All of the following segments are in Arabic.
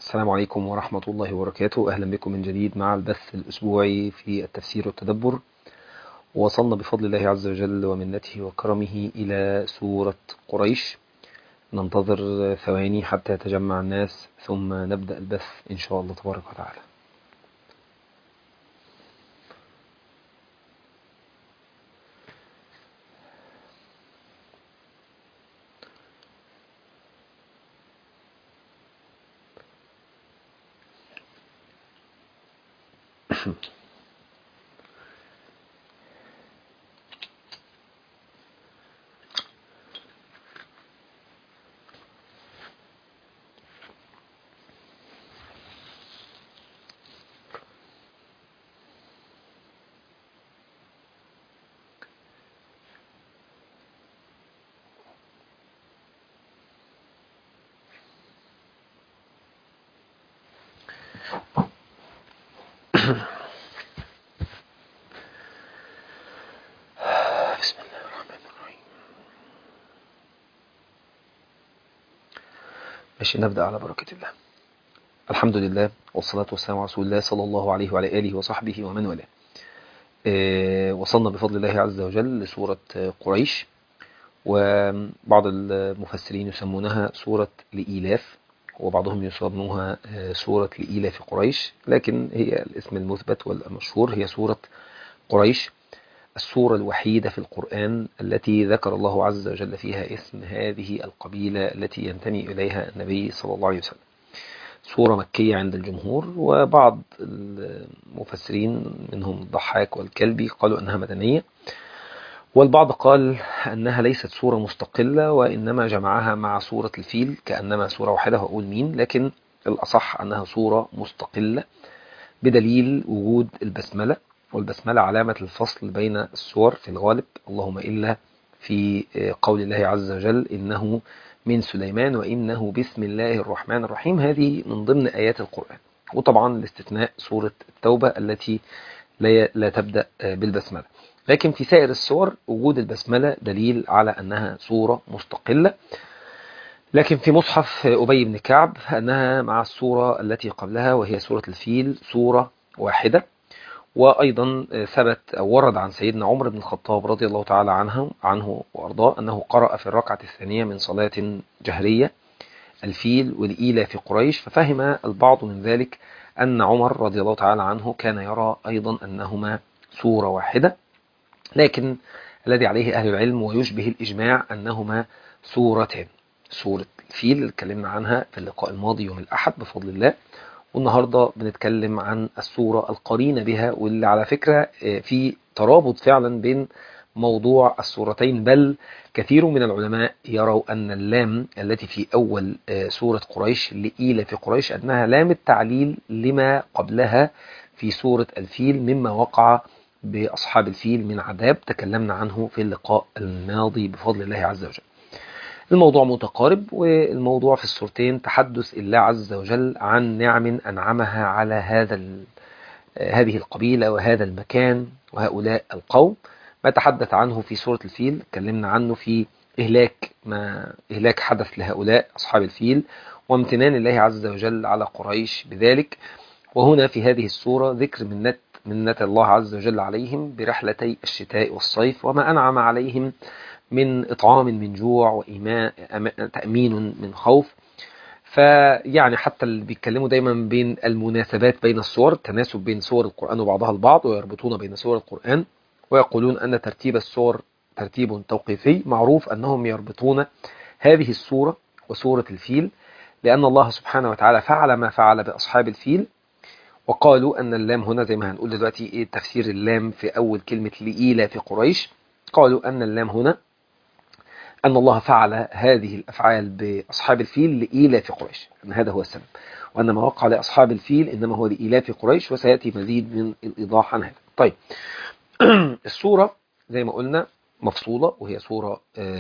السلام عليكم ورحمة الله وبركاته. أهلا بكم من جديد مع البث الأسبوعي في التفسير والتدبر. وصلنا بفضل الله عز وجل ومنته وكرمه إلى سورة قريش. ننتظر ثواني حتى يتجمع الناس ثم نبدأ البث إن شاء الله تبارك وتعالى. بسم الله الرحمن الرحيم. ماشي، نبدأ على بركة الله. الحمد لله والصلاة والسلام على رسول الله صلى الله عليه وعلى آله وصحبه ومن والاه. وصلنا بفضل الله عز وجل لسورة قريش، وبعض المفسرين يسمونها سورة لإيلاف، وبعضهم يسمونها سورة لإيلاف قريش، لكن هي الاسم المثبت والمشهور هي سورة قريش، السورة الوحيدة في القرآن التي ذكر الله عز وجل فيها اسم هذه القبيلة التي ينتمي إليها النبي صلى الله عليه وسلم. سورة مكية عند الجمهور، وبعض المفسرين منهم الضحاك والكلبي قالوا أنها مدنية، والبعض قال أنها ليست سورة مستقلة وإنما جمعها مع سورة الفيل كأنما سورة واحدة، وأقول مين، لكن الأصح أنها سورة مستقلة بدليل وجود البسملة، والبسملة علامة الفصل بين السور في الغالب، اللهم إلا في قول الله عز وجل إنه من سليمان وإنه بسم الله الرحمن الرحيم. هذه من ضمن آيات القرآن، وطبعا الاستثناء سورة التوبة التي لا تبدأ بالبسملة، لكن في سائر السور وجود البسملة دليل على أنها سورة مستقلة. لكن في مصحف أبي بن كعب أنها مع السورة التي قبلها وهي سورة الفيل سورة واحدة. وأيضا ثبت أو ورد عن سيدنا عمر بن الخطاب رضي الله تعالى عنه وأرضاه أنه قرأ في الركعة الثانية من صلاة جهرية الفيل والإيلاف قريش، ففهم البعض من ذلك أن عمر رضي الله تعالى عنه كان يرى أيضا أنهما سورة واحدة، لكن الذي عليه أهل العلم ويشبه الإجماع أنهما سورتان. سورة الفيل اللي اتكلمنا عنها في اللقاء الماضي يوم الأحد بفضل الله، والنهاردة بنتكلم عن السورة القرينة بها، واللي على فكرة في ترابط فعلا بين موضوع السورتين، بل كثير من العلماء يروا أن اللام التي في أول سورة قريش لإيلاف قريش أنها لام التعليل لما قبلها في سورة الفيل مما وقع بأصحاب الفيل من عذاب تكلمنا عنه في اللقاء الماضي بفضل الله عز وجل. الموضوع متقارب، والموضوع في السورتين تحدث الله عز وجل عن نعم أنعمها على هذه القبيلة وهذا المكان وهؤلاء القوم. ما تحدث عنه في سورة الفيل اتكلمنا عنه في إهلاك حدث لهؤلاء أصحاب الفيل وامتنان الله عز وجل على قريش بذلك. وهنا في هذه السورة ذكر منة الله عز وجل عليهم برحلتي الشتاء والصيف، وما أنعم عليهم من إطعام من جوع وتأمين من خوف. فيعني حتى اللي بيتكلموا دايما بين المناسبات بين السور، التناسب بين سور القرآن وبعضها البعض، ويربطون بين سور القرآن ويقولون أن ترتيب السور ترتيب توقيفي، معروف أنهم يربطون هذه السورة وسورة الفيل لأن الله سبحانه وتعالى فعل ما فعل بأصحاب الفيل. وقالوا أن اللام هنا زي ما هنقول دلوقتي إيه تفسير اللام في أول كلمة لإيلاف قريش، قالوا أن اللام هنا أن الله فعل هذه الأفعال بأصحاب الفيل لإيلاف قريش، أن هذا هو السبب، وأن ما وقع لأصحاب الفيل إنما هو لإيلاف قريش، وسيأتي مزيد من الإيضاح عن هذا. طيب السورة زي ما قلنا مفصولة، وهي سورة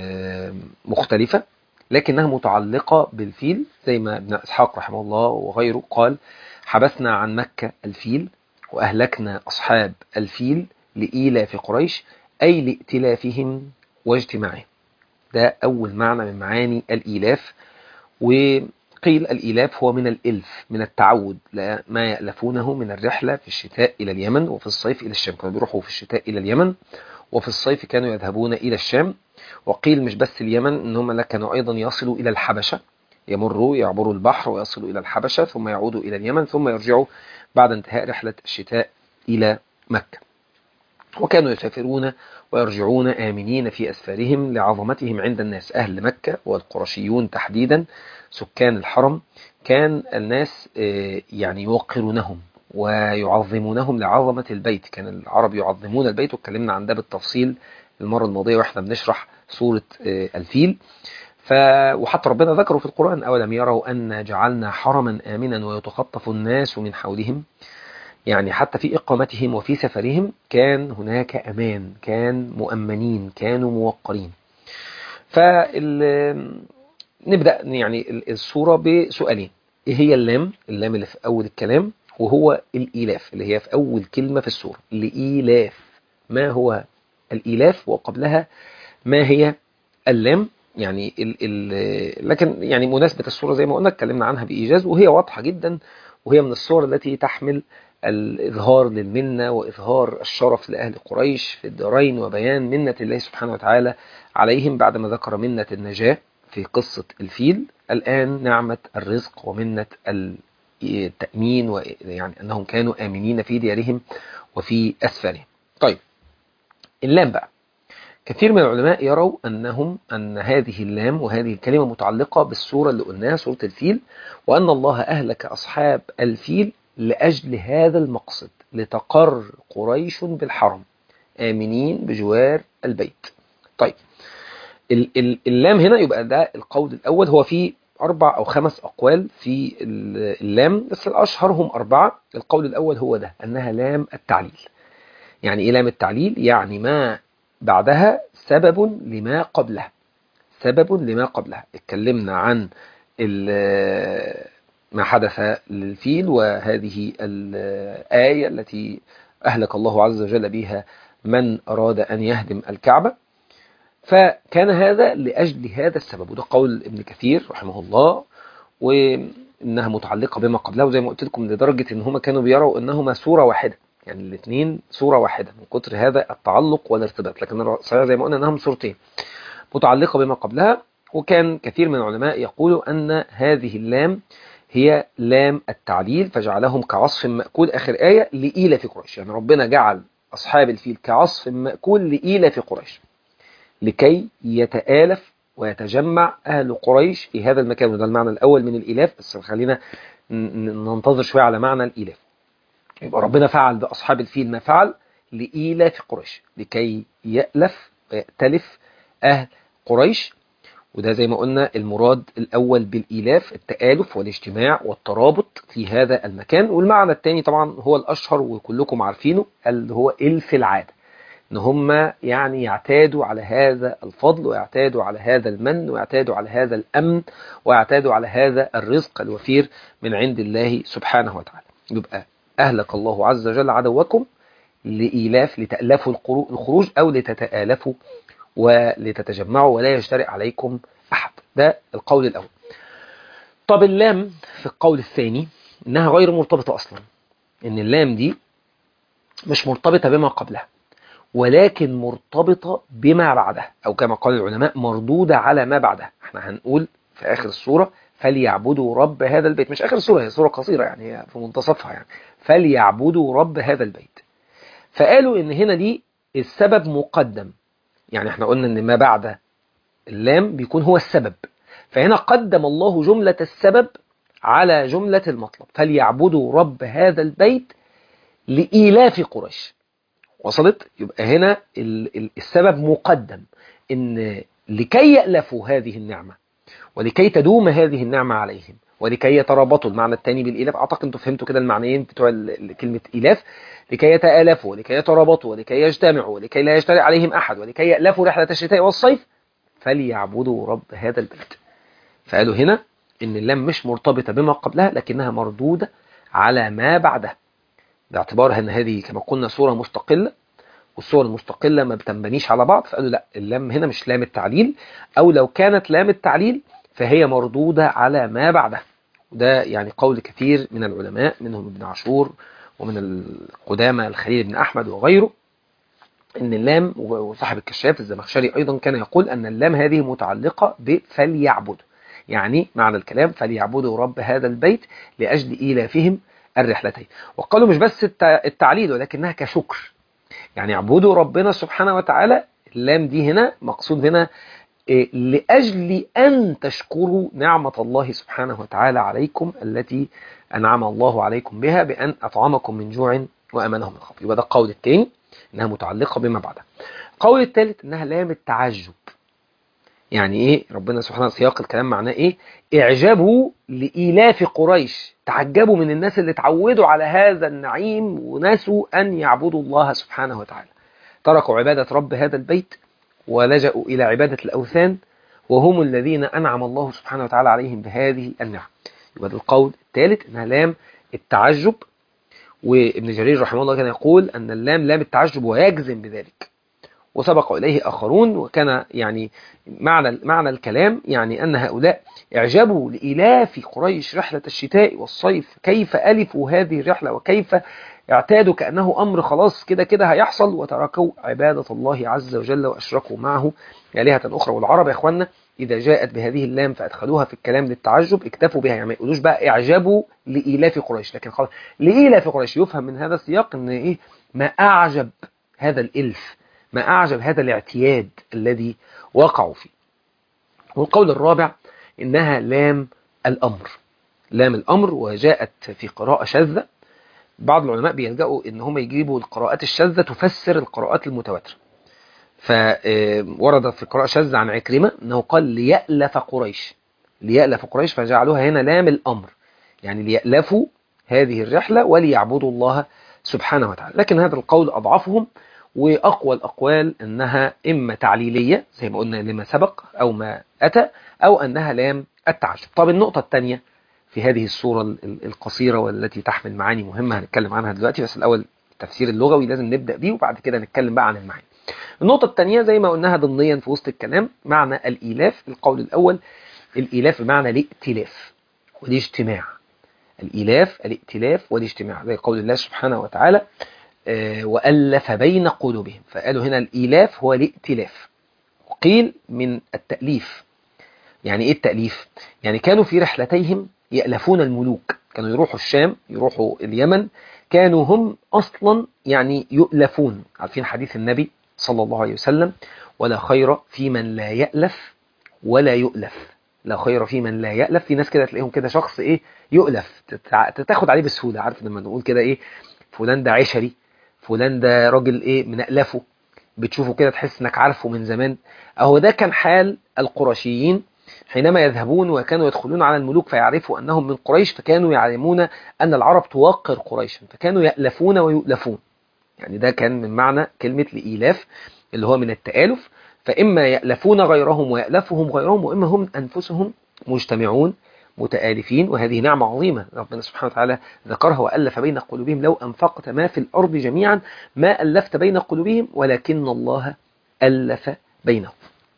مختلفة لكنها متعلقة بالفيل، زي ما ابن إسحاق رحمه الله وغيره قال: حبسنا عن مكة الفيل وأهلكنا أصحاب الفيل لإيلاف قريش، أي لائتلافهم واجتماعهم. ده أول معنى من معاني الإيلاف. قيل الإيلاف هو من الإلف، من التعود، ما يألفونه من الرحلة في الشتاء إلى اليمن وفي الصيف إلى الشام. كانوا بيروحوا في الشتاء إلى اليمن وفي الصيف كانوا يذهبون إلى الشام. وقيل مش بس اليمن، إنهم لا كانوا أيضا يصلوا إلى الحبشة، يعبروا البحر ويصلوا إلى الحبشة ثم يعودوا إلى اليمن ثم يرجعوا بعد انتهاء رحلة الشتاء إلى مكة. وكانوا يسافرون ويرجعون آمنين في أسفارهم لعظمتهم عند الناس. أهل مكة والقرشيون تحديدا سكان الحرم كان الناس يعني يوقرونهم ويعظمونهم لعظمة البيت. كان العرب يعظمون البيت، واتكلمنا عن ده بالتفصيل المرة الماضية واحنا بنشرح سورة الفيل. وحتى ربنا ذكره في القرآن: أولم يروا أن جعلنا حرما آمنا ويتخطف الناس من حولهم. يعني حتى في إقامتهم وفي سفرهم كان هناك أمان، كان مؤمنين، كانوا موقرين. نبدأ يعني السورة بسؤالين: إيه هي اللام اللي في أول الكلام، وهو الإيلاف اللي هي في أول كلمة في السورة، لإيلاف. ما هو الإيلاف؟ وقبلها ما هي اللام؟ يعني لكن يعني مناسبة السورة زي ما قلنا اتكلمنا عنها بإيجاز، وهي واضحة جدا، وهي من السور التي تحمل الإظهار للمنة وإظهار الشرف لأهل قريش في الدارين، وبيان منة الله سبحانه وتعالى عليهم بعدما ذكر منة النجاة في قصة الفيل. الآن نعمة الرزق ومنة التأمين، ويعني أنهم كانوا آمنين في ديارهم وفي أسفارهم. طيب اللام بقى، كثير من العلماء يروا أن هذه اللام وهذه الكلمة متعلقة بالسورة اللي قلناها، سورة الفيل، وأن الله أهلك أصحاب الفيل لأجل هذا المقصد، لتقر قريش بالحرم آمنين بجوار البيت. طيب اللام هنا يبقى ده القول الأول. هو في 4 أو 5 أقوال في اللام، بس الأشهرهم 4. القول الأول هو ده، أنها لام التعليل. يعني إيه لام التعليل؟ يعني ما بعدها سبب لما قبلها، سبب لما قبلها. اتكلمنا عن ما حدث للفيل، وهذه الآية التي أهلك الله عز وجل بها من أراد أن يهدم الكعبة. فكان هذا لأجل هذا السبب، وده قول ابن كثير رحمه الله، وإنها متعلقة بما قبلها. وزي ما قلت لكم لدرجة إن هم كانوا بيروا إنهما سورة واحدة، يعني الاثنين سورة واحدة من كتر هذا التعلق والارتباط. لكن صحيح زي ما قلنا إنهم سورتين متعلقة بما قبلها. وكان كثير من العلماء يقولوا أن هذه اللام هي لام التعليل، فجعلهم كعصف مأكول، آخر آية، لإيلاف قريش. يعني ربنا جعل أصحاب الفيل كعصف مأكول لإيلاف قريش، لكي يتآلف ويتجمع أهل قريش في هذا المكان. وده المعنى الأول من الإيلاف، بس خلينا ننتظر شوية على معنى الإيلاف. يبقى ربنا فعل بأصحاب الفيل ما فعل لإيلاف قريش، لكي يألف ويأتلف أهل قريش. وده زي ما قلنا المراد الأول بالإيلاف، التآلف والاجتماع والترابط في هذا المكان. والمعنى الثاني طبعا هو الأشهر وكلكم عارفينه، اللي هو إلف العادة، إن هم يعني يعتادوا على هذا الفضل، ويعتادوا على هذا المن، ويعتادوا على هذا الأمن، ويعتادوا على هذا الرزق الوفير من عند الله سبحانه وتعالى. يبقى أهلك الله عز وجل عدوكم لإيلاف، لتألفوا الخروج، أو لتتآلفوا ولتتجمعوا ولا يجترئ عليكم أحد. ده القول الأول. طب اللام في القول الثاني إنها غير مرتبطة أصلا، إن اللام دي مش مرتبطة بما قبلها، ولكن مرتبطة بما بعدها، أو كما قال العلماء مردودة على ما بعدها. احنا هنقول في آخر السورة فليعبدوا رب هذا البيت، مش آخر السورة، هي سورة قصيرة يعني، هي في منتصفها يعني، فليعبدوا رب هذا البيت. فقالوا إن هنا دي السبب مقدم، يعني احنا قلنا إن ما بعد اللام بيكون هو السبب، فهنا قدم الله جملة السبب على جملة المطلب، فليعبدوا رب هذا البيت لإيلاف قريش. وصلت؟ يبقى هنا السبب مقدم، إن لكي يألفوا هذه النعمة، ولكي تدوم هذه النعمة عليهم، ولكي يترابطوا. المعنى الثاني بالإيلاف، أعتقد أنتم فهمتوا كده المعنيين بتوع كلمة إيلاف: لكي يتآلفوا، ولكي يترابطوا، ولكي يجتمعوا، ولكي لا يجترئ عليهم أحد، ولكي يألفوا رحلة الشتاء والصيف، فليعبدوا رب هذا البيت. فقالوا هنا إن اللام مش مرتبطة بما قبلها، لكنها مردودة على ما بعدها، باعتبارها أن هذه كما قلنا سورة مستقلة، والصور المستقلة ما بتنبنيش على بعض. فقالوا لا، اللام هنا مش لام التعليل، أو لو كانت لام التعليل فهي مردودة على ما بعدها. وده يعني قول كثير من العلماء منهم ابن عاشور ومن القدامى الخليل بن أحمد وغيره، إن اللام، وصاحب الكشاف الزمخشري أيضا كان يقول أن اللام هذه متعلقة بفليعبدوا، يعني معنى الكلام فليعبدوا رب هذا البيت لأجل إيلافهم الرحلتين. وقالوا مش بس التعليل ولكنها كشكر، يعني اعبدوا ربنا سبحانه وتعالى. اللام دي هنا مقصود هنا لأجل أن تشكروا نعمة الله سبحانه وتعالى عليكم التي أنعم الله عليكم بها بأن أطعمكم من جوع وأمنهم من خوف. يبقى ده القول الثاني، إنها متعلقة بما بعدها. القول الثالث إنها لام التعجب. يعني إيه؟ ربنا سبحانه سياق الكلام معناه إيه؟ إعجابوا لإيلاف قريش، تعجبوا من الناس اللي اتعودوا على هذا النعيم وناسوا أن يعبدوا الله سبحانه وتعالى، تركوا عبادة رب هذا البيت ولجأوا إلى عبادة الأوثان، وهم الذين أنعم الله سبحانه وتعالى عليهم بهذه النعم. يبقى القول الثالث إنها لام التعجب. وابن جرير رحمه الله كان يقول أن اللام لام التعجب ويجزم بذلك، وسبق إليه آخرون. وكان يعني معنى الكلام يعني أن هؤلاء اعجبوا لإلاف قريش رحلة الشتاء والصيف، كيف ألفوا هذه الرحلة وكيف اعتادوا كأنه أمر خلاص كده كده هيحصل، وتركوا عبادة الله عز وجل وأشركوا معه آلهة أخرى. والعرب يا إخوانا إذا جاءت بهذه اللام فأدخلوها في الكلام للتعجب اكتفوا بها، يعني ما يقولوش بقى اعجبوا لإلاف قريش، لكن خلاص لإلاف قريش. يفهم من هذا السياق أن إيه؟ ما أعجب هذا الإلف، ما أعجب هذا الاعتياد الذي وقعوا فيه. والقول الرابع إنها لام الأمر، لام الأمر، وجاءت في قراءة شاذة. بعض العلماء بيلجأوا إن هم يجيبوا القراءات الشاذة تفسر القراءات المتواترة. فورد في قراءة شاذة عن عكرمة أنه قال ليألف قريش، ليألف قريش، فجعلوها هنا لام الأمر، يعني ليألفوا هذه الرحلة وليعبدوا الله سبحانه وتعالى. لكن هذا القول أضعفهم، وأقوى الأقوال أنها إما تعليلية زي ما قلنا لما سبق أو ما أتى، أو أنها لام التعجب. طب النقطة الثانية في هذه الصورة القصيرة والتي تحمل معاني مهمة هنتكلم عنها دلوقتي، بس الأول التفسير اللغوي لازم نبدأ بيه وبعد كده نتكلم بقى عن المعاني. النقطة الثانية زي ما قلناها ضمنيا في وسط الكلام، معنى الإيلاف. القول الأول الإيلاف بمعنى الائتلاف والاجتماع، الإيلاف الائتلاف والاجتماع، زي قول الله سبحانه وتعالى وألف بين قلوبهم. فقالوا هنا الإيلاف هو الائتلاف، وقيل من التأليف. يعني إيه التأليف؟ يعني كانوا في رحلتيهم يألفون الملوك، كانوا يروحوا الشام يروحوا اليمن، كانوا هم أصلا يعني يؤلفون. عارفين حديث النبي صلى الله عليه وسلم ولا خير في من لا يألف ولا يؤلف، لا خير في من لا يألف. في ناس كده تلاقيهم كده شخص إيه يؤلف، تاخد عليه بسهولة. عارف لما نقول كده إيه فلان ده عشري، فلان ده راجل إيه منألفه، بتشوفه كده تحس انك عارفه من زمان. اهو ده كان حال القرشيين حينما يذهبون وكانوا يدخلون على الملوك فيعرفوا انهم من قريش، فكانوا يعلمون ان العرب توقر قريشا، فكانوا يألفون ويؤلفون. يعني ده كان من معنى كلمة لإيلاف اللي هو من التآلف. فإما يألفون غيرهم ويألفهم غيرهم، وإما هم أنفسهم مجتمعون متآلفين. وهذه نعمة عظيمة ربنا سبحانه وتعالى ذكرها، وألف بين قلوبهم لو أنفقت ما في الأرض جميعا ما ألفت بين قلوبهم ولكن الله ألف بينهم.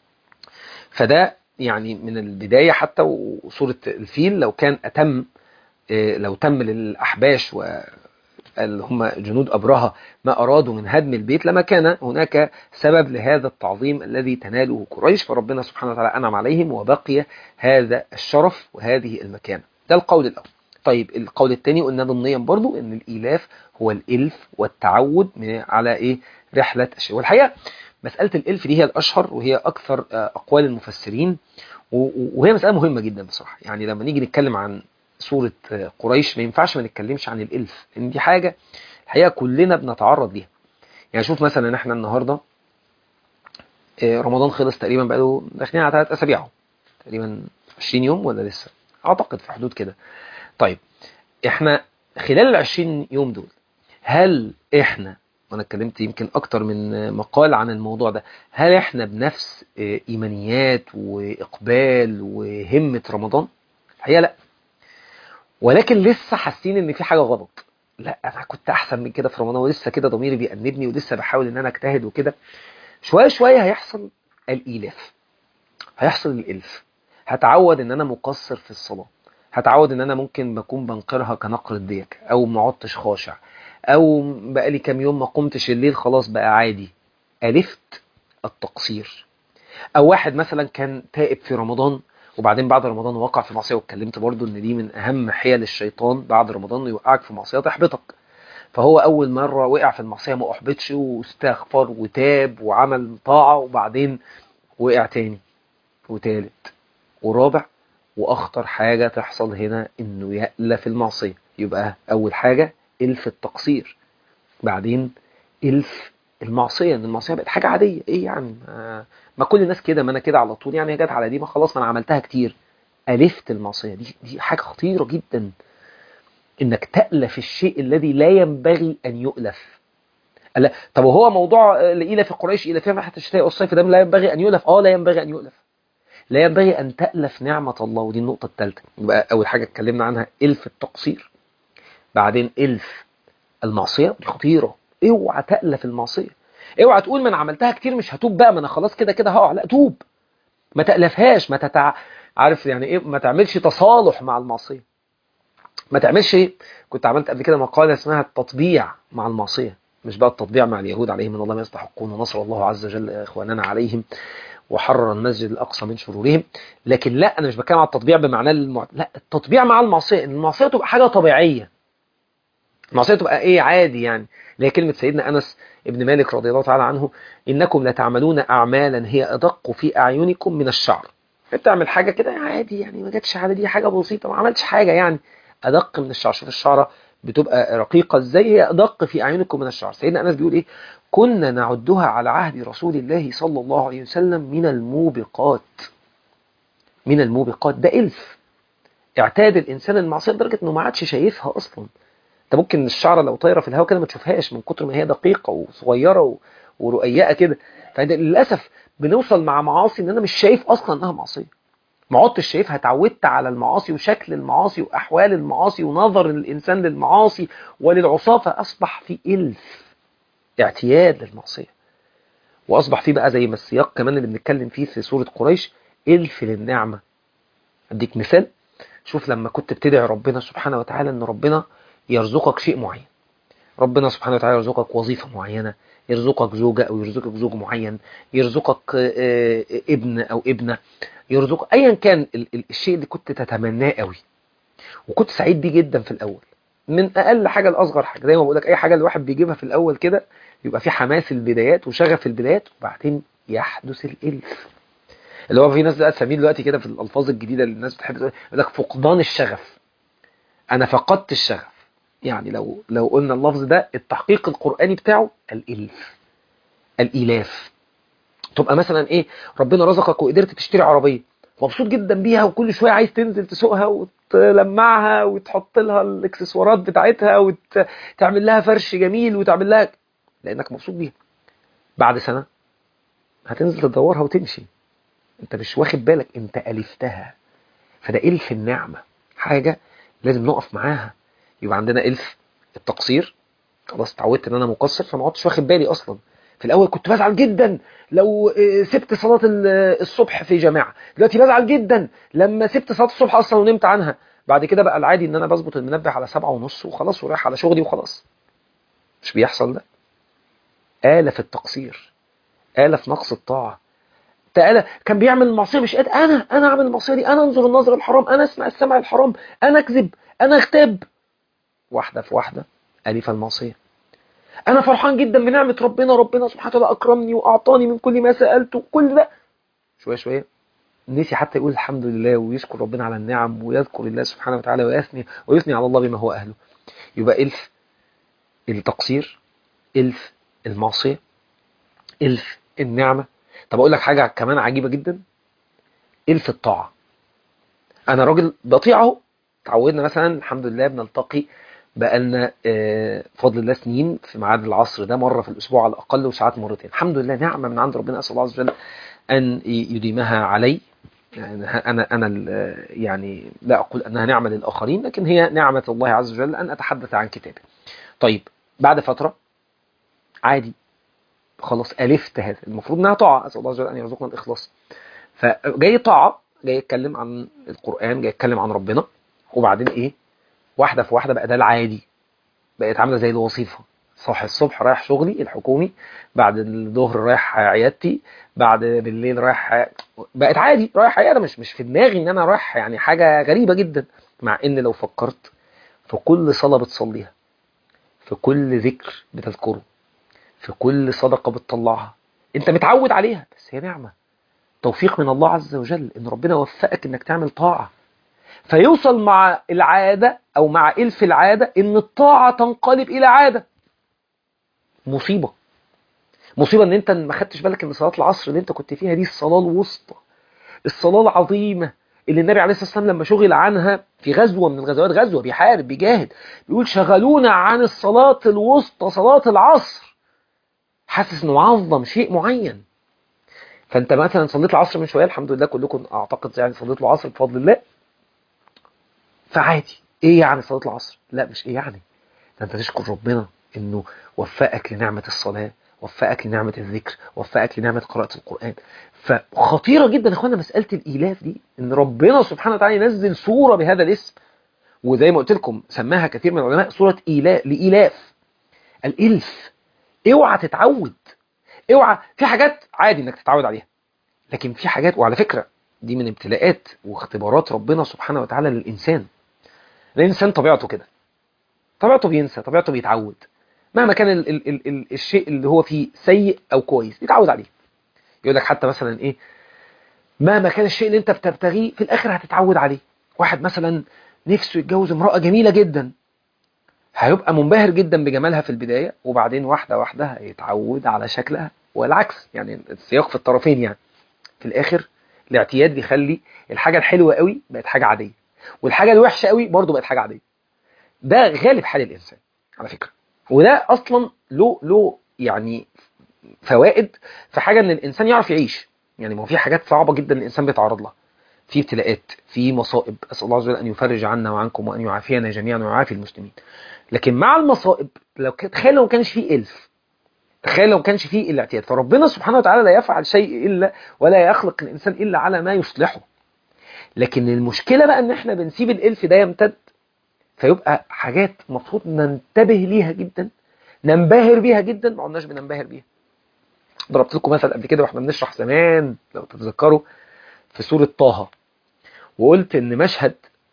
فده يعني من البداية حتى. وسورة الفيل لو كان أتم، لو تم للأحباش اللي هم جنود أبرهة ما أرادوا من هدم البيت لما كان هناك سبب لهذا التعظيم الذي تناله قريش، فربنا سبحانه وتعالى أنعم عليهم وبقي هذا الشرف وهذه المكانة. ده القول الأول. طيب القول الثاني قلنا ضمنيا برضو أن الإيلاف هو الإلف والتعود على إيه رحلة الشيء. والحقيقة مسألة الإلف دي هي الأشهر وهي أكثر أقوال المفسرين، وهي مسألة مهمة جدا بصراحة. يعني لما نيجي نتكلم عن سورة قريش ما ينفعش ما نتكلمش عن الإلف، لأن دي حاجة الحقيقة كلنا بنتعرض ليها. يعني شوف مثلا احنا النهاردة رمضان خلص تقريبا بقاله داخلين على 3 أسابيع تقريبا، 20 يوم ولا لسه، أعتقد في حدود كده. طيب احنا خلال 20 يوم دول هل احنا، وانا اتكلمت يمكن اكتر من مقال عن الموضوع ده، هل احنا بنفس ايمانيات واقبال وهمة رمضان؟ الحقيقة لا، ولكن لسه حاسين ان في حاجة غلط. لا انا كنت احسن من كده في رمضان، ولسه كده ضميري بيأنبني، ولسه بحاول ان انا اجتهد وكده. شوية شوية هيحصل الإيلاف، هيحصل الإلف. هتعود ان انا مقصر في الصلاة، هتعود ان انا ممكن بكون بنقرها كنقر الديك، او ما عدتش خاشع، او بقالي كام يوم ما قمتش الليل خلاص بقى عادي. ألفت التقصير. او واحد مثلا كان تائب في رمضان، وبعدين بعد رمضان وقع في معصيه، واتكلمت برضو ان دي من اهم حيل الشيطان بعد رمضان، انه يوقعك في معصيه تحبطك. فهو اول مره وقع في المعصيه ما احبطش، واستغفر وتاب وعمل طاعه، وبعدين وقع تاني وتالت ورابع. واخطر حاجه تحصل هنا انه يألف المعصيه. يبقى اول حاجه الف التقصير، بعدين الف المعصيه، ان المعصيه بقت حاجه عاديه. ايه يعني ما كل الناس كده، ما انا كده على طول يعني، هي جت على دي، ما خلاص ما انا عملتها كتير. الفت المعصيه دي حاجه خطيره جدا، انك تألف الشيء الذي لا ينبغي ان يؤلف. لا طب وهو موضوع لإيلاف قريش إيلافها في رحلة الشتاء والصيف ده لا ينبغي ان يؤلف؟ لا ينبغي ان يؤلف. لا ينبغي ان تألف نعمه الله، ودي النقطه الثالثه. يبقى اول حاجه اتكلمنا عنها الف التقصير، بعدين الف المعصيه، دي خطيره. اوعى تألف المعصيه. اوعى تقول ما انا عملتها كتير مش هتوب بقى، ما انا خلاص كده كده هقع. لا، توب. ما تألفهاش، ما عارف يعني ايه، ما تعملش تصالح مع المعصيه. ما تعملش ايه. كنت عملت قبل كده مقاله اسمها التطبيع مع المعصيه. مش بقى التطبيع مع اليهود عليهم من الله ما يستحقون، ونصر الله عز وجل اخواننا عليهم، وحرر المسجد الاقصى من شرورهم. لكن لا، انا مش بتكلم على التطبيع بمعناه لا، التطبيع مع المعصيه، ان المعصيه تبقى حاجه طبيعيه. المعصيه تبقى ايه، عادي يعني. اللي هي كلمه سيدنا انس ابن مالك رضي الله تعالى عنه: انكم لتعملون اعمالا هي ادق في اعينكم من الشعر. بتعمل حاجه كده عادي يعني، ما جاتش على دي، حاجه بسيطه، ما عملتش حاجه يعني. ادق من الشعر. شوف الشعره بتبقى رقيقه ازاي، هي ادق في اعينكم من الشعر. سيدنا انس بيقول ايه: كنا نعدها على عهد رسول الله صلى الله عليه وسلم من الموبقات. من الموبقات ده الف. اعتاد الانسان المعصيه لدرجه انه ما عادش شايفها اصلا. انت ممكن الشعره لو طايره في الهواء كده ما تشوفهاش من كتر ما هي دقيقه وصغيره ورقيقه كده. فللاسف بنوصل مع معاصي ان انا مش شايف اصلا انها معصيه. ما عدتش شايفها، اتعودت على المعاصي وشكل المعاصي واحوال المعاصي ونظر الانسان للمعاصي وللعصاه، فاصبح في الف اعتياد للمعصيه. واصبح في بقى زي ما السياق كمان اللي بنتكلم فيه في سوره قريش، الف للنعمه. اديك مثال. شوف لما كنت بتدعي ربنا سبحانه وتعالى ان ربنا يرزقك شيء معين، ربنا سبحانه وتعالى يرزقك وظيفة معينة، يرزقك زوجة أو يرزقك زوج معين، يرزقك ابن أو ابنة، يرزقك أيا كان الشيء اللي كنت تتمناه قوي، وكنت سعيد بيه جدا في الأول، من أقل حاجة لأصغر حاجة. زي ما بقولك أي حاجة الواحد بيجيبها في الأول كده يبقى في حماس البدايات وشغف البدايات، وبعدين يحدث الإلف. اللي هو في ناس بقى تسميه دلوقتي كده في الألفاظ الجديدة اللي الناس بتحب تقول لك فقدان الشغف. أنا فقدت الشغف. يعني لو قلنا اللفظ ده التحقيق القرآني بتاعه الإلف، الإلاف. تبقى مثلا إيه، ربنا رزقك وقدرت تشتري عربية، مبسوط جدا بيها، وكل شوية عايز تنزل تسوقها وتلمعها وتحط لها الاكسسوارات بتاعتها وتعمل لها فرش جميل وتعمل لها، لأنك مبسوط بيها. بعد سنة هتنزل تدورها وتمشي، انت مش واخد بالك، انت ألفتها. فده إلف النعمة، حاجة لازم نقف معاها. يبقى عندنا إلف التقصير، خلاص اتعودت ان انا مقصر فما عدتش واخد بالي اصلا. في الاول كنت بزعل جدا لو سبت صلاة الصبح في جماعة، دلوقتي بزعل جدا لما سبت صلاة الصبح اصلا ونمت عنها. بعد كده بقى العادي ان انا بظبط المنبه على 7:30 وخلاص، ورايح على شغلي وخلاص. مش بيحصل ده. آلف التقصير، آلف نقص الطاعة. كان بيعمل المعصية مش قادر، انا اعمل المعصية دي، انا انظر النظر الحرام، انا اسمع السمع الحرام، انا اكذب، انا اغتاب. واحدة في واحدة ألف المعصية. انا فرحان جدا بنعمة ربنا سبحانه وتعالى اكرمني واعطاني من كل ما سألته، كل ده شوية شوية نسي حتى يقول الحمد لله ويشكر ربنا على النعم ويذكر الله سبحانه وتعالى ويثني على الله بما هو اهله. يبقى الف التقصير، الف المعصية، الف النعمة. طب اقول لك حاجة كمان عجيبة جدا، الف الطاعة. انا راجل بطيع اهو، تعودنا مثلا الحمد لله بنلتقي بقالنا بفضل الله سنين في ميعاد العصر ده مرة في الأسبوع على الأقل، وساعات مرتين. الحمد لله نعمة من عند ربنا، أسأل الله عز وجل أن يديمها علي. يعني أنا يعني لا أقول أنها نعمة للآخرين، لكن هي نعمة الله عز وجل أن أتحدث عن كتابه. طيب بعد فترة عادي خلاص ألفت هذا، المفروض أنها طاعة، أسأل الله عز وجل أن يرزقنا الإخلاص. فجاي طاعة، جاي يتكلم عن القرآن، جاي يتكلم عن ربنا، وبعدين ايه، واحده في واحده بقى ده العادي، بقت عامله زي الوظيفه. صاحي الصبح رايح شغلي الحكومي، بعد الظهر رايح عيادتي، بعد بالليل رايح، بقت عادي رايح عياده. مش في دماغي ان انا رايح يعني حاجه غريبه جدا. مع ان لو فكرت في كل صلاه بتصليها، في كل ذكر بتذكره، في كل صدقه بتطلعها، انت متعود عليها، بس هي نعمه، توفيق من الله عز وجل ان ربنا وفقك انك تعمل طاعه. فيوصل مع العاده او مع الف العاده ان الطاعه تنقلب الى عاده. مصيبه. مصيبه ان انت ما خدتش بالك ان صلاه العصر اللي انت كنت فيها دي الصلاه الوسطى، الصلاه العظيمه اللي النبي عليه الصلاه والسلام لما شغل عنها في غزوه من الغزوات، غزوه بيحارب بيجاهد، بيقول شغلونا عن الصلاه الوسطى صلاه العصر. حاسس انه عظم شيء معين. فانت مثلا صليت العصر من شويه، الحمد لله كلكم اعتقد يعني صليت العصر بفضل الله، فعادي. ايه يعني صلاه العصر؟ لا مش ايه يعني، ده انت تشكر ربنا انه وفقك لنعمة الصلاة، وفقك لنعمة الذكر، وفقك لنعمة قراءة القرآن. فخطيرة جدا يا اخوانا مسألة الإيلاف دي، ان ربنا سبحانه وتعالى ينزل سورة بهذا الاسم. وزي ما قلت لكم سماها كثير من العلماء سورة إيلاف، لإيلاف الإلف. اوعى تتعود، اوعى. في حاجات عادي انك تتعود عليها، لكن في حاجات، وعلى فكرة دي من ابتلاءات واختبارات ربنا سبحانه وتعالى للإنسان. الإنسان طبيعته كده، طبيعته بينسى، طبيعته بيتعود. مهما كان ال الشيء اللي هو فيه سيء او كويس بيتعود عليه. يقول لك حتى مثلا ايه، مهما كان الشيء اللي انت بتبتغيه في الاخر هتتعود عليه. واحد مثلا نفسه يتجوز امرأة جميلة جدا، هيبقى منبهر جدا بجمالها في البداية، وبعدين واحدة واحدة هيتعود على شكلها، والعكس يعني السياق في الطرفين يعني. في الاخر الاعتياد بيخلي الحاجة الحلوة قوي بقت حاجة عادية، والحاجة الوحشة قوي برضو بقت حاجة عادية. ده غالب حال الانسان على فكرة. وده اصلا له يعني فوائد في حاجه ان الانسان يعرف يعيش. يعني ما هو في حاجات صعبه جدا الانسان بيتعرض لها، في ابتلاءات، في مصائب، اسال الله عز وجل ان يفرج عنا وعنكم وان يعافينا جميعا ويعافي المسلمين. لكن مع المصائب تخيل لو ما كانش فيه الف، تخيل لو ما كانش فيه الاعتياد. فربنا سبحانه وتعالى لا يفعل شيء الا ولا يخلق الانسان الا على ما يصلحه. لكن المشكله بقى ان احنا بنسيب الالف ده يمتد، فيبقى حاجات المفروض ننتبه ليها جدا، ننبهر بيها جدا، ما عدناش بننبهر بيها. ضربت لكم مثل قبل كده واحنا بنشرح زمان لو تتذكروا في سورة طه، وقلت ان مشهد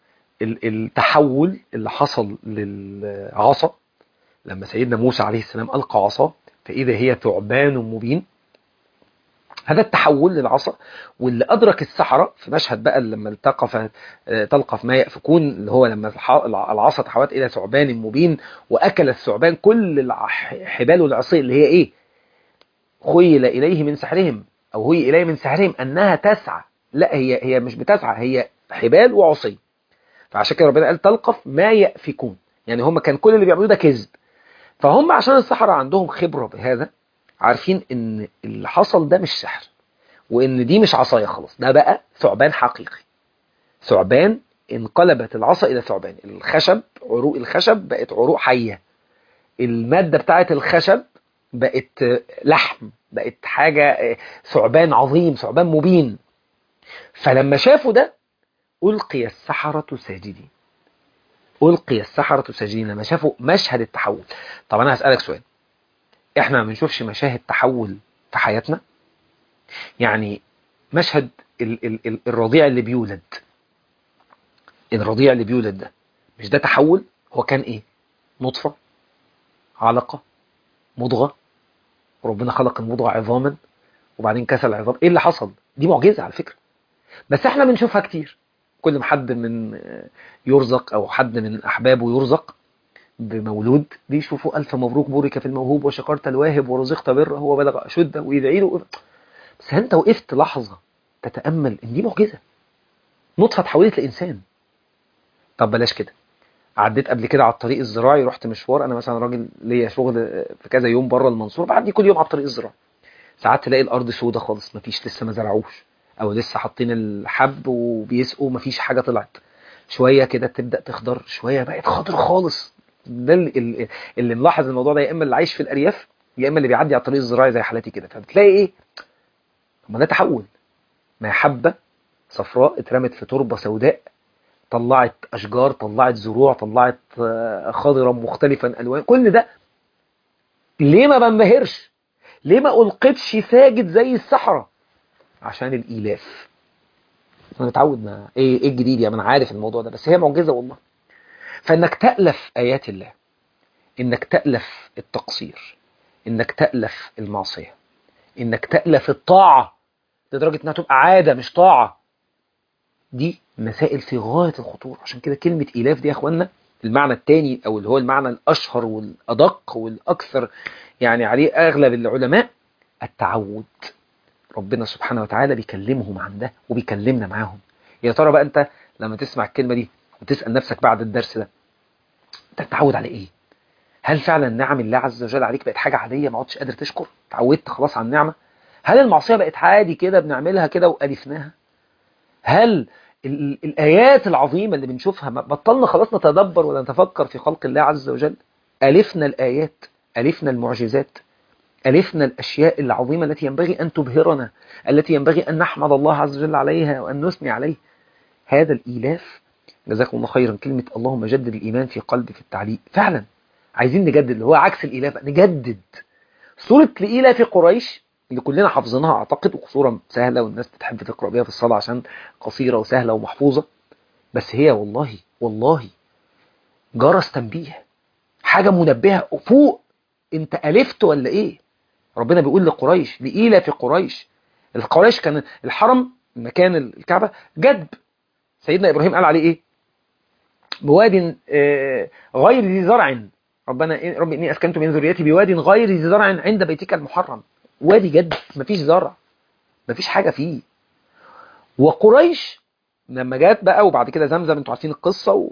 التحول اللي حصل للعصا لما سيدنا موسى عليه السلام ألقى عصاه فإذا هي ثعبان مبين. هذا التحول للعصا، واللي أدرك السحرة في مشهد بقى لما تلقف ما يأفكون، اللي هو لما العصا تحولت إلى ثعبان مبين وأكل الثعبان كل الحبال والعصي اللي هي إيه، خيل إليه من سحرهم أو هي إليه من سحرهم أنها تسعى. لا هي مش بتسعى، هي حبال وعصي. فعشان كده ربنا قال تلقف ما يأفكون، يعني هم كان كل اللي بيعملوه ده كذب. فهم عشان السحرة عندهم خبرة بهذا، عارفين ان اللي حصل ده مش سحر، وان دي مش عصاية خلاص، ده بقى ثعبان حقيقي. ثعبان، انقلبت العصا الى ثعبان. الخشب، عروق الخشب بقت عروق حية، المادة بتاعت الخشب بقت لحم، بقت حاجة ثعبان عظيم، ثعبان مبين. فلما شافوا ده ألقي السحرة ساجدين، ألقي السحرة ساجدين لما شافوا مشهد التحول. طب أنا هسألك سؤال، إحنا ما بنشوفش مشاهد تحول في حياتنا؟ يعني مشهد الرضيع اللي بيولد، الرضيع اللي بيولد ده مش ده تحول؟ هو كان إيه؟ نطفة، علقة، مضغة، وربنا خلق المضغة عظاما وبعدين كسر العظام. إيه اللي حصل؟ دي معجزة على فكرة، بس احنا بنشوفها كتير. كل ما حد من يرزق او حد من احبابه يرزق بمولود بيشوفوا الف مبروك بورك في الموهوب وشكرت الواهب ورزقت بره وبلغ اشده ويدعي له. بس انت وقفت لحظه تتامل ان دي معجزه، نطفه اتحولت لانسان. طب بلاش كده، عديت قبل كده على الطريق الزراعي، رحت مشوار، انا مثلا راجل ليا شغل في كذا يوم بره المنصوره، بعدي كل يوم على الطريق الزراعي، ساعات تلاقي الارض سودة خالص، مفيش لسه ما زرعوش، او لسه حاطين الحب وبيسقوا مفيش حاجه طلعت. شويه كده تبدا تخضر، شويه بقت خضر خالص. ده اللي ملاحظ الموضوع ده، يا اما اللي عايش في الارياف يا اما اللي بيعدي على الطريق الزراعي زي حالاتي كده. فبتلاقي ايه؟ ما ده تحول، ما هي حبه صفراء اترمت في تربه سوداء، طلعت أشجار، طلعت زروع، طلعت خضرا مختلفا ألوان. كل ده ليه ما بنبهرش؟ ليه ما ألقتش ساجد زي السحرة؟ عشان الإيلاف. أنا متعود، ما إيه الجديد يعني؟ أنا عارف الموضوع ده، بس هي معجزة والله. فإنك تألف آيات الله، إنك تألف التقصير، إنك تألف المعصية، إنك تألف الطاعة لدرجة إنها تبقى عادة مش طاعة، دي مسائل في غاية الخطورة. عشان كده كلمة إيلاف دي يا أخوانا، المعنى الثاني أو اللي هو المعنى الأشهر والأدق والأكثر يعني عليه أغلب العلماء، التعود. ربنا سبحانه وتعالى بيكلمهم عن ده وبيكلمنا معاهم. يا ترى بقى أنت لما تسمع الكلمة دي وتسأل نفسك بعد الدرس ده، أنت تتعود على إيه؟ هل فعلا نعم الله عز وجل عليك بقت حاجة عادية ما عدتش قادر تشكر؟ تعودت خلاص على النعمة؟ هل المعصية بقت عادي كده بنعملها كده وألفناها؟ هل الآيات العظيمة اللي بنشوفها بطلنا خلاص نتدبر ولا نتفكر في خلق الله عز وجل؟ ألفنا الآيات، ألفنا المعجزات، ألفنا الأشياء العظيمة التي ينبغي أن تبهرنا، التي ينبغي أن نحمد الله عز وجل عليها وأن نثني عليه. هذا الإيلاف، جزاكم الله خيرا، كلمة اللهم جدد الإيمان في قلبي في التعليق. فعلا عايزين نجدد، اللي هو عكس الإيلاف، نجدد. سورة لإيلاف قريش اللي كلنا حافظينها أعتقد، وسورة سهلة والناس بتحب تقرأ بيها في الصلاة عشان قصيرة وسهلة ومحفوظة، بس هي والله والله جرس تنبيه، حاجة منبهة فوق. انت ألفت ولا ايه؟ ربنا بيقول لقريش لإيلاف قريش. القريش كان الحرم مكان الكعبة جدب، سيدنا إبراهيم قال عليه ايه؟ بواد غير ذي زرع، رب إني أسكنت من ذريتي بواد غير ذي زرع عند بيتك المحرم. وادي جد مفيش زرع، مفيش حاجة فيه. وقريش لما جات بقى، وبعد كده زمزم، انتوا عارفين القصة،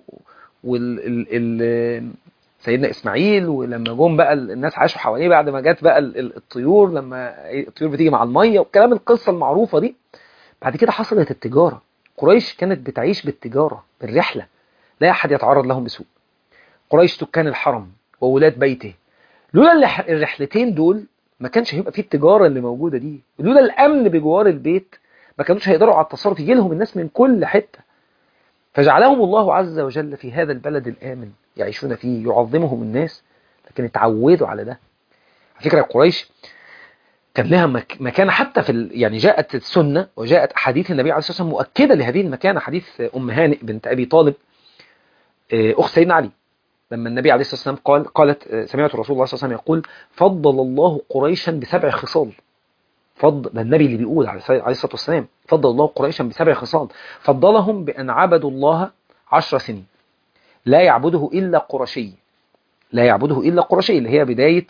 سيدنا إسماعيل، ولما جم بقى الناس عاشوا حواليه بعد ما جات بقى الطيور، لما الطيور بتيجي مع المية والكلام، القصة المعروفة دي. بعد كده حصلت التجارة. قريش كانت بتعيش بالتجارة، بالرحلة، لا أحد يتعرض لهم بسوء. قريش سكان الحرم وولاد بيته، لولا الرحلتين دول ما كانش هيبقى فيه التجارة اللي موجودة دي. لولا الأمن بجوار البيت ما كانوش هيقدروا على التصرف، يجي لهم الناس من كل حتة. فجعلهم الله عز وجل في هذا البلد الآمن يعيشون فيه، يعظمهم الناس، لكن اتعودوا على ده. على فكرة قريش كان لها مكانة حتى في يعني جاءت السنة وجاءت أحاديث النبي عليه الصلاة والسلام مؤكدة لهذه المكانة. حديث أم هانئ بنت أبي طالب أخت سيدنا علي، لما النبي عليه الصلاة والسلام قالت سمعت رسول الله صلى الله عليه وسلم يقول فضل الله قريشا ب7 خصال. ده النبي اللي بيقول عليه الصلاة والسلام فضل الله قريشا ب7 خصال. فضلهم بأن عبدوا الله 10 سنين لا يعبده إلا قرشي، لا يعبده إلا قرشي، اللي هي بداية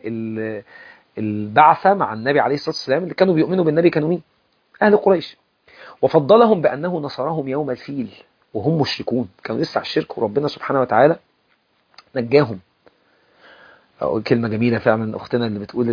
البعثة مع النبي عليه الصلاة والسلام. اللي كانوا بيؤمنوا بالنبي كانوا مين؟ أهل قريش. وفضلهم بأنه نصرهم يوم الفيل وهم مشركون، كانوا لسه على الشرك، وربنا سبحانه وتعالى نجاهم. كلمة جميلة فعلا أختنا اللي بتقول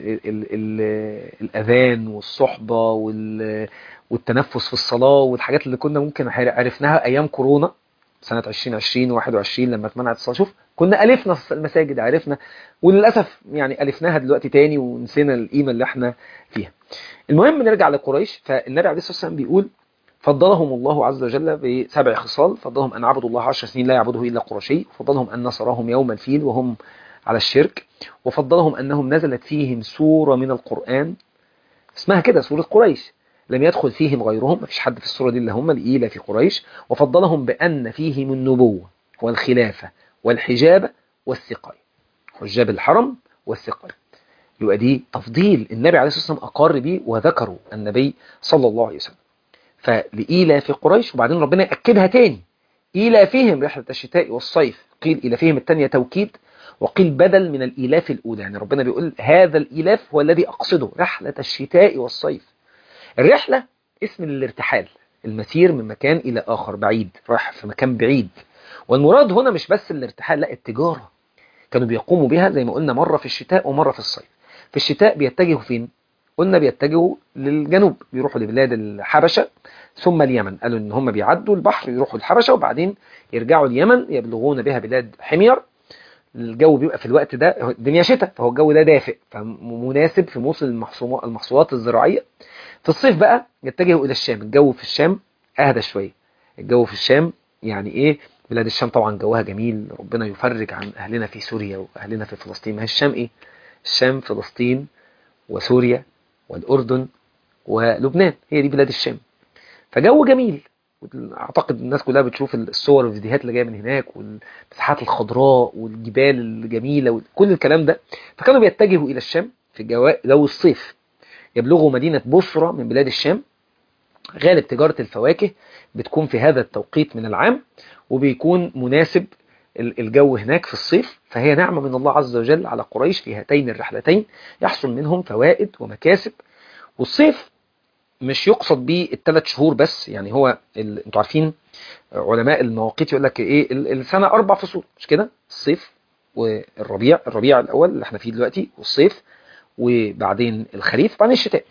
الأذان والصحبة والتنفس في الصلاة والحاجات اللي كنا ممكن عرفناها أيام كورونا سنة 2020 و21 لما اتمنعت الصلاة. شوف كنا ألفنا المساجد، عرفنا، وللأسف يعني ألفناها دلوقتي تاني ونسينا القيمة اللي احنا فيها. المهم نرجع لقريش. فالنبي عليه الصلاة والسلام بيقول فضلهم الله عز وجل ب7 خصال. فضلهم أن عبدوا الله 10 سنين لا يعبده إلا قرشي، وفضلهم أن نصرهم يوم الفيل وهم على الشرك، وفضلهم أنهم نزلت فيهم سورة من القرآن اسمها كده سورة قريش لم يدخل فيهم غيرهم، ما فيش حد في السورة دي اللي هم الإيلة في قريش. وفضلهم بأن فيهم النبوة والخلافة والحجاب والسقاية، حجاب الحرم والسقاية. يبقى دي تفضيل النبي عليه الصلاة والسلام أقر به وذكروا النبي صلى الله عليه وسلم. فلإيلة في قريش، وبعدين ربنا يأكدها تاني إيلة فيهم رحلة الشتاء والصيف. قيل إيلة فيهم الثانية توكيد، وقيل بدل من الإيلاف الأولى. يعني ربنا بيقول هذا الإيلاف هو الذي أقصده، رحلة الشتاء والصيف. الرحلة اسم الارتحال، المسير من مكان إلى آخر بعيد، رايح في مكان بعيد. والمراد هنا مش بس الارتحال، لا، التجارة كانوا بيقوموا بها زي ما قلنا، مرة في الشتاء ومرة في الصيف. في الشتاء بيتجهوا فين؟ قلنا بيتجهوا للجنوب، بيروحوا لبلاد الحبشة ثم اليمن. قالوا ان هم بيعدوا البحر يروحوا الحبشة وبعدين يرجعوا اليمن، يبلغون بها بلاد حمير. الجو بيبقى في الوقت ده الدنيا شتاء، فهو الجو ده دافئ فمناسب في موصل المحصولات الزراعية. في الصيف بقى يتجهوا إلى الشام. الجو في الشام أهدى شوية، الجو في الشام يعني ايه بلاد الشام؟ طبعا جوها جميل، ربنا يفرج عن اهلنا في سوريا واهلنا في فلسطين. ما هي الشام ايه؟ الشام فلسطين وسوريا والاردن ولبنان، هي دي بلاد الشام. فجو جميل، اعتقد الناس كلها بتشوف الصور والفيديوهات اللي جايه من هناك، والمساحات الخضراء والجبال الجميله وكل الكلام ده. فكانوا بيتجهوا الى الشام في جو الصيف، يبلغوا مدينه بصرى من بلاد الشام. غالب تجاره الفواكه بتكون في هذا التوقيت من العام، وبيكون مناسب الجو هناك في الصيف. فهي نعمه من الله عز وجل على قريش في هاتين الرحلتين، يحصل منهم فوائد ومكاسب. والصيف مش يقصد بيه الثلاث شهور بس، يعني هو انتوا عارفين علماء المواقيت يقول لك ايه، السنه 4 فصول، مش كده؟ الصيف والربيع، الربيع الاول اللي احنا فيه دلوقتي، والصيف، وبعدين الخريف، وبعدين الشتاء.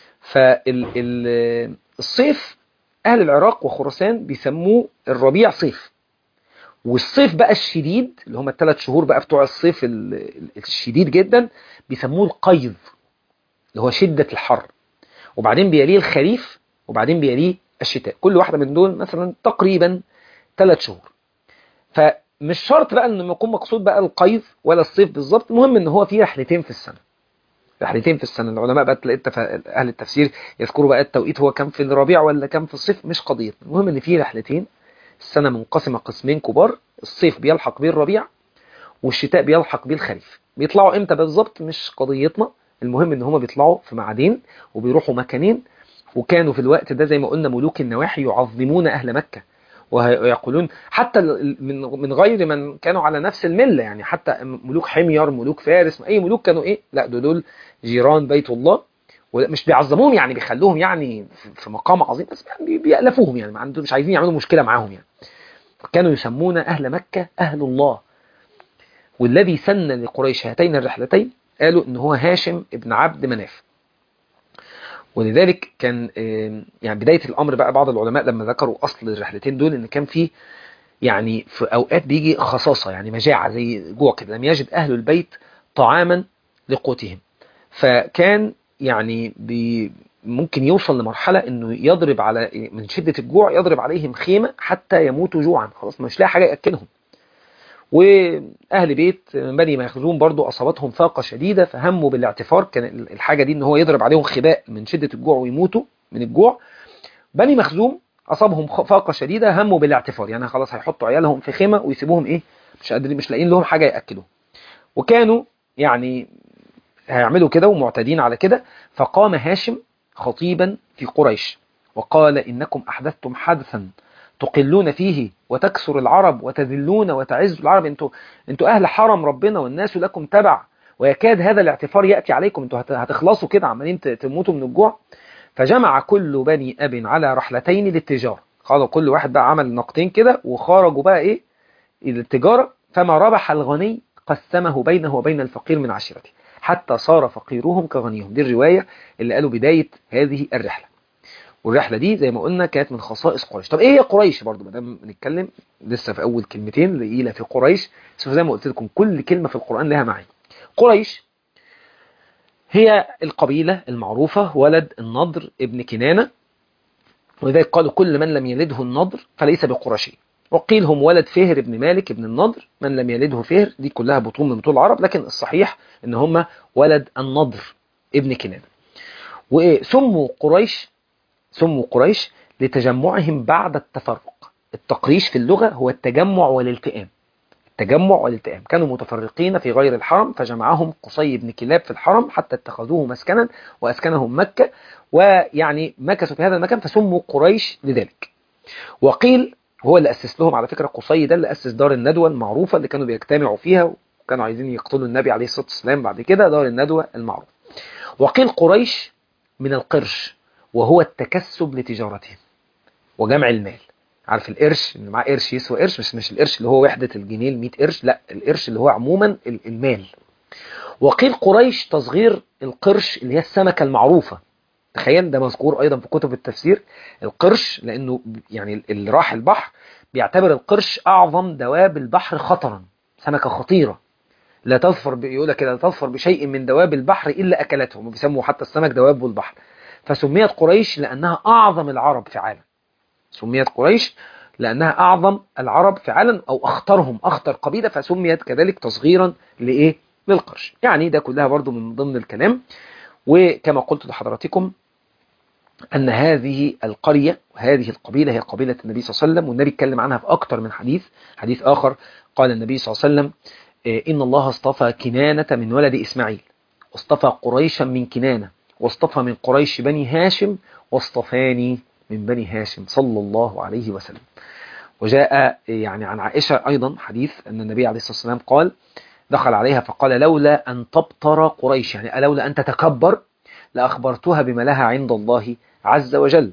فالصيف اهل العراق وخراسان بيسموه الربيع صيف. والصيف بقى الشديد اللي هم الثلاث شهور بقى بتوع الصيف الشديد جدا بيسموه القيظ، اللي هو شده الحر. وبعدين بيليه الخريف، وبعدين بيليه الشتاء. كل واحدة من دول مثلا تقريبا 3 شهور. فمش شرط بقى انه يكون مقصود بقى القيظ ولا الصيف بالظبط، المهم ان هو فيه رحلتين في السنة. رحلتين في السنة. العلماء بقى تلاقي اهل التفسير يذكروا بقى التوقيت هو كان في الربيع ولا كان في الصيف، مش قضية، المهم ان فيه رحلتين. السنة منقسمة قسمين كبار، الصيف بيلحق بيه الربيع والشتاء بيلحق بيه الخريف. بيطلعوا امتى بالظبط مش قضيتنا، المهم ان هما بيطلعوا في معادين وبيروحوا مكانين. وكانوا في الوقت ده زي ما قلنا ملوك النواحي يعظمون أهل مكة، ويقولون حتى من غير من كانوا على نفس الملة، يعني حتى ملوك حمير، ملوك فارس، أي ملوك كانوا إيه، لا دول جيران بيت الله. ومش بيعظموهم يعني بيخلوهم يعني في مقام عظيم، بس يعني بيألفوهم، يعني ما عندهم، مش عايزين يعملوا مشكلة معاهم يعني. كانوا يسمون أهل مكة أهل الله. والذي سن لقريش هاتين الرحلتين قالوا إن هو هاشم ابن عبد مناف. ولذلك كان يعني بداية الأمر بقى بعض العلماء لما ذكروا أصل الرحلتين دول إن كان في يعني في أوقات بيجي خصاصة، يعني مجاعة زي جوع كده، لم يجد أهل البيت طعاما لقوتهم. فكان يعني ممكن يوصل لمرحلة إنه يضرب على من شدة الجوع يضرب عليهم خيمة حتى يموتوا جوعا، خلاص مش لاقي حاجة يأكلهم. واهل بيت بني مخزوم برضو اصابتهم فاقه شديده، فهموا بالاعتفار، كان الحاجه دي ان هو يضرب عليهم خباء من شده الجوع ويموتوا من الجوع. بني مخزوم اصابهم فاقه شديده، هموا بالاعتفار، يعني خلاص هيحطوا عيالهم في خيمه ويسيبوهم ايه، مش قادرين، مش لاقيين لهم حاجه ياكلوهم. وكانوا يعني هيعملوا كده ومعتادين على كده. فقام هاشم خطيبا في قريش وقال: إنكم أحدثتم حدثا تقلون فيه وتكسر العرب وتذلون وتعز العرب. انتوا أهل حرم ربنا والناس لكم تبع، ويكاد هذا الاعتفار يأتي عليكم، انتوا هتخلصوا كده عمالين تموتوا من الجوع. فجمع كل بني أب على رحلتين للتجارة. قالوا كل واحد بقى عمل نقطين كده وخرجوا بقى إيه للتجارة. فما ربح الغني قسمه بينه وبين الفقير من عشيرته حتى صار فقيرهم كغنيهم. دي الرواية اللي قالوا بداية هذه الرحلة. والرحلة دي زي ما قلنا كانت من خصائص قريش. طب ايه هي قريش برضو ما دام بنتكلم لسه في اول كلمتين لقيلة في قريش؟ زي ما قلت لكم كل كلمة في القرآن لها معاني. قريش هي القبيلة المعروفة، ولد النضر ابن كنانة، ولذلك قالوا كل من لم يلده النضر فليس بقرشي. وقيل هم ولد فهر ابن مالك ابن النضر، من لم يلده فهر، دي كلها بطون من بطون العرب، لكن الصحيح ان هم ولد النضر ابن كنانة. وسموا قريش، سموا قريش لتجمعهم بعد التفرق. التقريش في اللغة هو التجمع والالتئام. التجمع والالتئام، كانوا متفرقين في غير الحرم فجمعهم قصي بن كلاب في الحرم حتى اتخذوه مسكنا وأسكنهم مكة، ويعني مكثوا في هذا المكان فسموا قريش لذلك. وقيل هو اللي أسس لهم على فكرة، قصي ده اللي أسس دار الندوة المعروفة اللي كانوا بيجتمعوا فيها وكانوا عايزين يقتلوا النبي عليه الصلاة والسلام بعد كده، دار الندوة المعروفة. وقيل قريش من القرش وهو التكسب لتجارتهم وجمع المال. عارف القرش اللي معاه قرش يسوى قرش، مش القرش اللي هو وحدة الجنيه 100 قرش، لا القرش اللي هو عموما المال. وقيل قريش تصغير القرش اللي هي السمكة المعروفة. تخيل ده مذكور أيضا في كتب التفسير، القرش، لأنه يعني اللي راح البحر بيعتبر القرش أعظم دواب البحر خطرا، سمكة خطيرة لا تظفر، يقول لك كده لا تظفر بشيء من دواب البحر إلا أكلتهم، وبيسموا حتى السمك دواب البحر. فسميت قريش لأنها أعظم العرب فعالا. سميت قريش لأنها أعظم العرب فعلا أو أخطرهم، أخطر قبيلة، فسميت كذلك تصغيرا لإيه؟ للقرش. يعني ده كلها برضو من ضمن الكلام. وكما قلت لحضراتكم أن هذه القرية وهذه القبيلة هي قبيلة النبي صلى الله عليه وسلم، والنبي اتكلم عنها في أكتر من حديث. حديث آخر قال النبي صلى الله عليه وسلم إن الله اصطفى كنانة من ولد إسماعيل، واصطفى قريشا من كنانة، واصطفى من قريش بني هاشم، واصطفاني من بني هاشم صلى الله عليه وسلم. وجاء يعني عن عائشة أيضا حديث أن النبي عليه الصلاة والسلام قال دخل عليها فقال لولا أن تبطر قريش، يعني لولا أن تتكبر لأخبرتها بما لها عند الله عز وجل.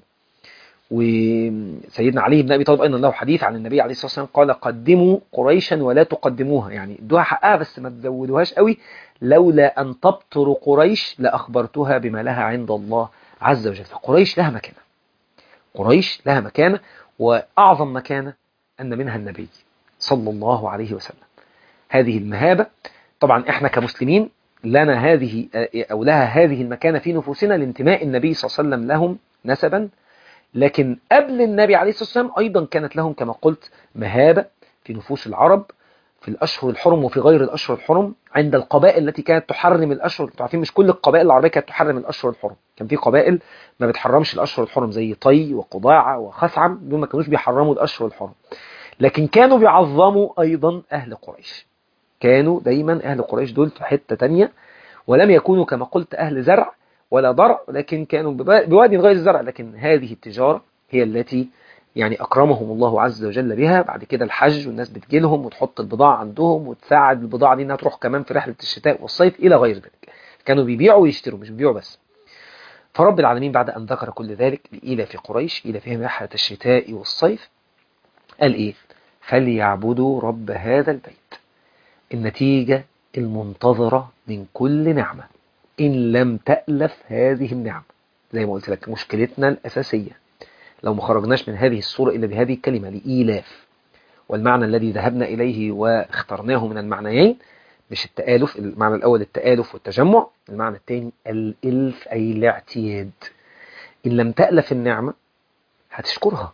وسيدنا علي بن أبي طالب أيضا له حديث عن النبي عليه الصلاة والسلام قال قدموا قريشا ولا تقدموها، يعني ادوها حقها بس ما تزودوهاش قوي. لولا أن تبطر قريش لأخبرتها بما لها عند الله عز وجل. فقريش لها مكانة، قريش لها مكانة، وأعظم مكانة أن منها النبي صلى الله عليه وسلم. هذه المهابة طبعا احنا كمسلمين لنا هذه أو لها هذه المكانة في نفوسنا لانتماء النبي صلى الله عليه وسلم لهم نسبا، لكن قبل النبي عليه الصلاة والسلام أيضا كانت لهم كما قلت مهابة في نفوس العرب في الأشهر الحرم وفي غير الأشهر الحرم، عند القبائل التي كانت تحرم الأشهر. تعرفين مش كل القبائل العربية كانت تحرم الأشهر الحرم، كان في قبائل ما بتحرمش الأشهر الحرم زي طي وقضاعة وخثعم، دول ما كانوش بيحرموا الأشهر الحرم، لكن كانوا بيعظموا أيضا أهل قريش. كانوا دايما أهل قريش دول في حتة تانية، ولم يكونوا كما قلت أهل زرع ولا ضرع، لكن كانوا بوادي غير الزرع، لكن هذه التجارة هي التي يعني أكرمهم الله عز وجل بها. بعد كده الحج والناس بتجيلهم وتحط البضاعة عندهم وتساعد البضاعة دي إنها تروح كمان في رحلة الشتاء والصيف إلى غير ذلك. كانوا بيبيعوا ويشتروا مش بيبيعوا بس. فرب العالمين بعد أن ذكر كل ذلك لإيلاف قريش إيلافهم رحلة الشتاء والصيف قال إيه؟ فليعبدوا رب هذا البيت. النتيجة المنتظرة من كل نعمة إن لم تألف هذه النعمة. زي ما قلت لك مشكلتنا الأساسية لو ما خرجناش من هذه الصورة إلا بهذه الكلمة لإيلاف، والمعنى الذي ذهبنا إليه واخترناه من المعنيين مش التآلف، المعنى الأول التآلف والتجمع، المعنى الثاني الإلف أي الاعتياد. إن لم تألف النعمة هتشكرها.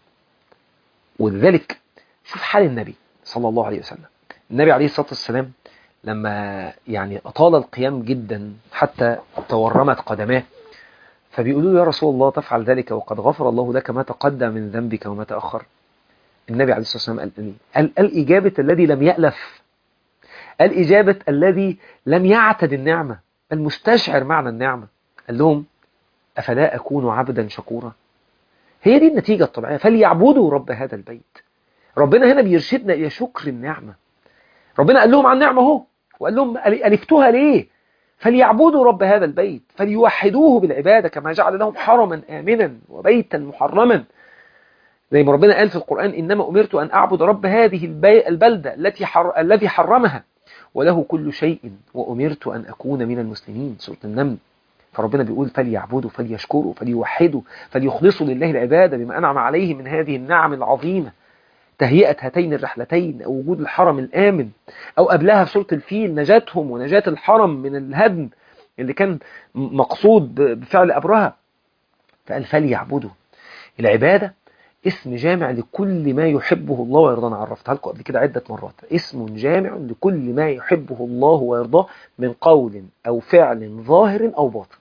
ولذلك شوف حال النبي صلى الله عليه وسلم. النبي عليه الصلاة والسلام لما يعني أطال القيام جدا حتى تورمت قدماه، فبيقولوا له يا رسول الله تفعل ذلك وقد غفر الله لك ما تقدم من ذنبك وما تأخر. النبي عليه الصلاة والسلام قال الإجابة الذي لم يألف، الإجابة الذي لم يعتد النعمة، المستشعر معنى النعمة. قال لهم أفلا أكون عبدا شكورا. هي دي النتيجة الطبيعية، فليعبدوا رب هذا البيت. ربنا هنا بيرشدنا إلى شكر النعمة. ربنا قال لهم عن نعمة اهو، وقال لهم ألفتوها ليه؟ فليعبدوا رب هذا البيت، فليوحدوه بالعبادة كما جعل لهم حرما آمنا وبيتا محرما. زي ما ربنا قال في القرآن إنما أمرت أن أعبد رب هذه البلدة الذي حرمها وله كل شيء وأمرت أن أكون من المسلمين، سورة النمل. فربنا بيقول فليعبدوا فليشكروا فليوحدوا فليخلصوا لله العبادة بما أنعم عليه من هذه النعم العظيمة، تهيئة هاتين الرحلتين أو وجود الحرم الآمن، أو قبلها في سورة الفيل نجاتهم ونجاة الحرم من الهدم اللي كان مقصود بفعل أبرهة. فقال فليعبدوا. العبادة اسم جامع لكل ما يحبه الله ويرضاه. أنا عرفتها لكم قبل كده عدة مرات، اسم جامع لكل ما يحبه الله ويرضاه من قول أو فعل ظاهر أو باطن.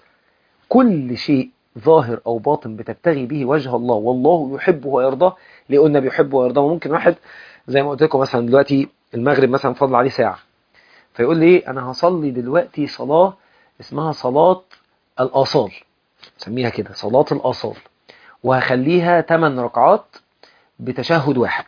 كل شيء ظاهر أو باطن بتبتغي به وجه الله والله يحبه ويرضاه. ليه قلنا بيحبه ويرضاه؟ ممكن واحد زي ما قلت لكم مثلا دلوقتي المغرب مثلا فضل عليه ساعة، فيقول لي أنا هصلي دلوقتي صلاة اسمها صلاة الآصال، سميها كده صلاة الآصال، وهخليها 8 ركعات بتشهد واحد.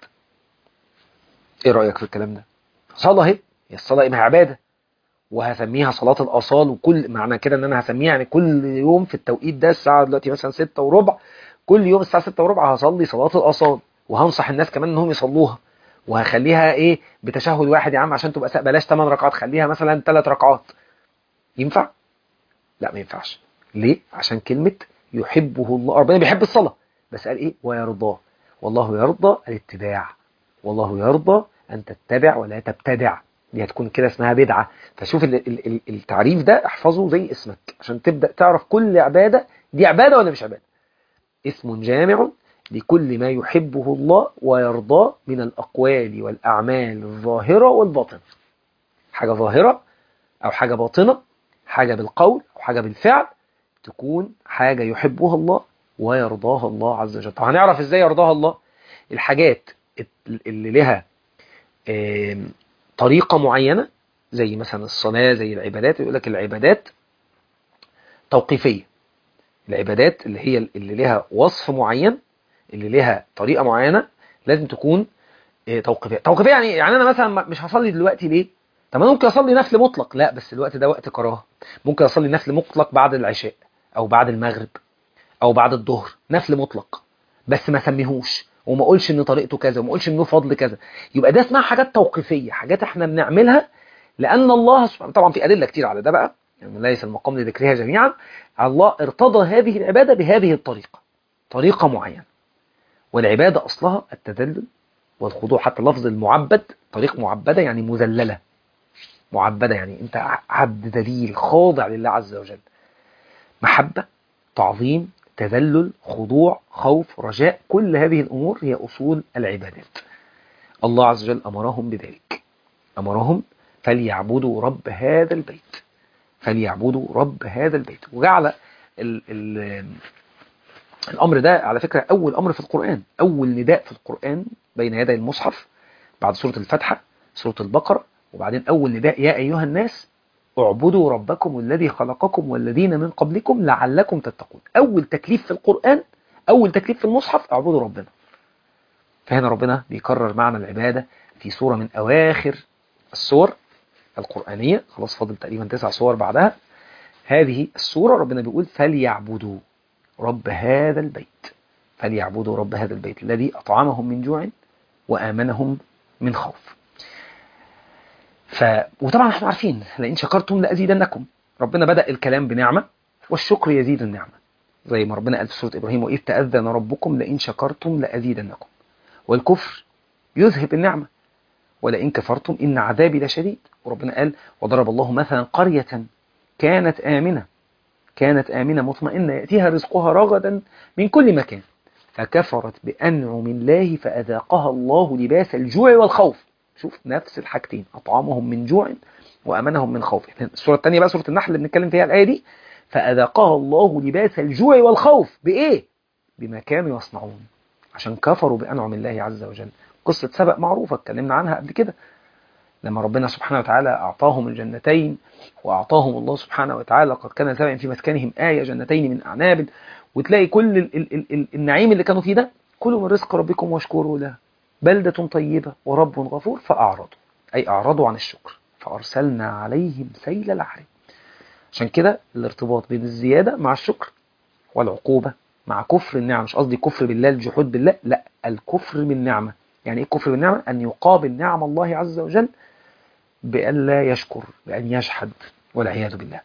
ايه رأيك في الكلام ده؟ صلاة اهي، هي الصلاة ما عبادة، وهسميها صلاة الآصال. وكل معنى كده ان انا هسميها يعني كل يوم في التوقيت ده الساعة دلوقتي مثلا 6:15، كل يوم الساعة 6:15 هصلي صلاة الآصال، وهنصح الناس كمان انهم يصلوها، وهخليها ايه بتشهد واحد. يا عم عشان تبقى بلاش 8 ركعات خليها مثلا 3 ركعات. ينفع؟ لا ما ينفعش. ليه؟ عشان كلمة يحبه الله، ربنا بيحب الصلاة بس قال ايه ويرضاه. والله يرضى الاتباع، والله يرضى أن تتبع ولا تبتدع. دي هتكون كده اسمها بدعة. فشوف التعريف ده احفظه زي اسمك عشان تبدأ تعرف كل عبادة دي عبادة ولا مش عبادة. اسم جامع لكل ما يحبه الله ويرضاه من الأقوال والأعمال الظاهرة والباطنة. حاجة ظاهرة أو حاجة باطنة، حاجة بالقول أو حاجة بالفعل، تكون حاجة يحبها الله ويرضاها الله عز وجل. طب هنعرف إزاي يرضاها الله؟ الحاجات اللي لها طريقة معينة، زي مثلا الصلاة، زي العبادات، يقول لك العبادات توقيفية. العبادات اللي هي اللي لها وصف معين، اللي لها طريقة معينة، لازم تكون توقيفية. توقيفية يعني أنا مثلا مش هصلي دلوقتي ليه؟ طب أنا ممكن أصلي نفل مطلق، لا بس الوقت ده وقت كراهة. ممكن أصلي نفل مطلق بعد العشاء أو بعد المغرب أو بعد الظهر، نفل مطلق، بس ما سميهوش وما اقولش ان طريقته كذا وما اقولش انه فضل كذا. يبقى ده اسمها حاجات توقيفيه، حاجات احنا بنعملها لان الله سبحانه، طبعا في ادله كتير على ده بقى، يعني ليس المقام لذكرها جميعا. الله ارتضى هذه العباده بهذه الطريقه، طريقه معينه. والعباده اصلها التذلل والخضوع. حتى لفظ المعبد، طريق معبده يعني مذلله، معبده يعني انت عبد ذليل خاضع لله عز وجل. محبه، تعظيم، تذلل، خضوع، خوف، رجاء، كل هذه الأمور هي أصول العبادات. الله عز وجل أمرهم بذلك، أمرهم فليعبدوا رب هذا البيت، فليعبدوا رب هذا البيت. وجعل الأمر ده على فكرة أول أمر في القرآن، أول نداء في القرآن بين يدي المصحف بعد سورة الفتحة، سورة البقرة، وبعدين أول نداء يا أيها الناس اعبدوا ربكم الذي خلقكم والذين من قبلكم لعلكم تتقون. أول تكليف في القرآن، أول تكليف في المصحف اعبدوا ربنا. فهنا ربنا بيكرر معنى العبادة في سورة من أواخر السور القرآنية، خلاص فاضل تقريبا 9 سور بعدها. هذه السورة ربنا بيقول فليعبدوا رب هذا البيت، فليعبدوا رب هذا البيت الذي أطعمهم من جوع وآمنهم من خوف. وطبعا احنا عارفين لئن شكرتم لأزيدنكم. ربنا بدأ الكلام بنعمة، والشكر يزيد النعمة، زي ما ربنا قال في سورة إبراهيم وإذ تأذن ربكم لئن شكرتم لأزيدنكم. والكفر يذهب النعمة، ولئن كفرتم إن عذابي لشديد. وربنا قال وضرب الله مثلا قرية كانت آمنة مطمئنة يأتيها رزقها رغدا من كل مكان فكفرت بأنعم الله فأذاقها الله لباس الجوع والخوف. شوف نفس الحاجتين، أطعمهم من جوع وأمنهم من خوف. السورة الثانية بقى سورة النحل اللي بنتكلم فيها الآية دي، فأذاقها الله لباس الجوع والخوف بإيه؟ بما كانوا يصنعون، عشان كفروا بأنعم الله عز وجل. قصة سبأ معروفة اتكلمنا عنها قبل كده، لما ربنا سبحانه وتعالى أعطاهم الجنتين، وأعطاهم الله سبحانه وتعالى قد كان سبأ في مسكنهم آية جنتين من أعناب، وتلاقي كل النعيم اللي كانوا فيه ده، كلوا من رزق ربكم واشكروا له بلدة طيبة ورب غفور فأعرضوا، أي أعرضوا عن الشكر فأرسلنا عليهم سيل العرم. عشان كده الارتباط بين الزيادة مع الشكر والعقوبة مع كفر النعمة. مش قصدي كفر بالله الجحود بالله، لا، الكفر بالنعمة. يعني ايه الكفر بالنعمة؟ أن يقابل نعم الله عز وجل بأن لا يشكر، بأن يجحد والعياذ بالله.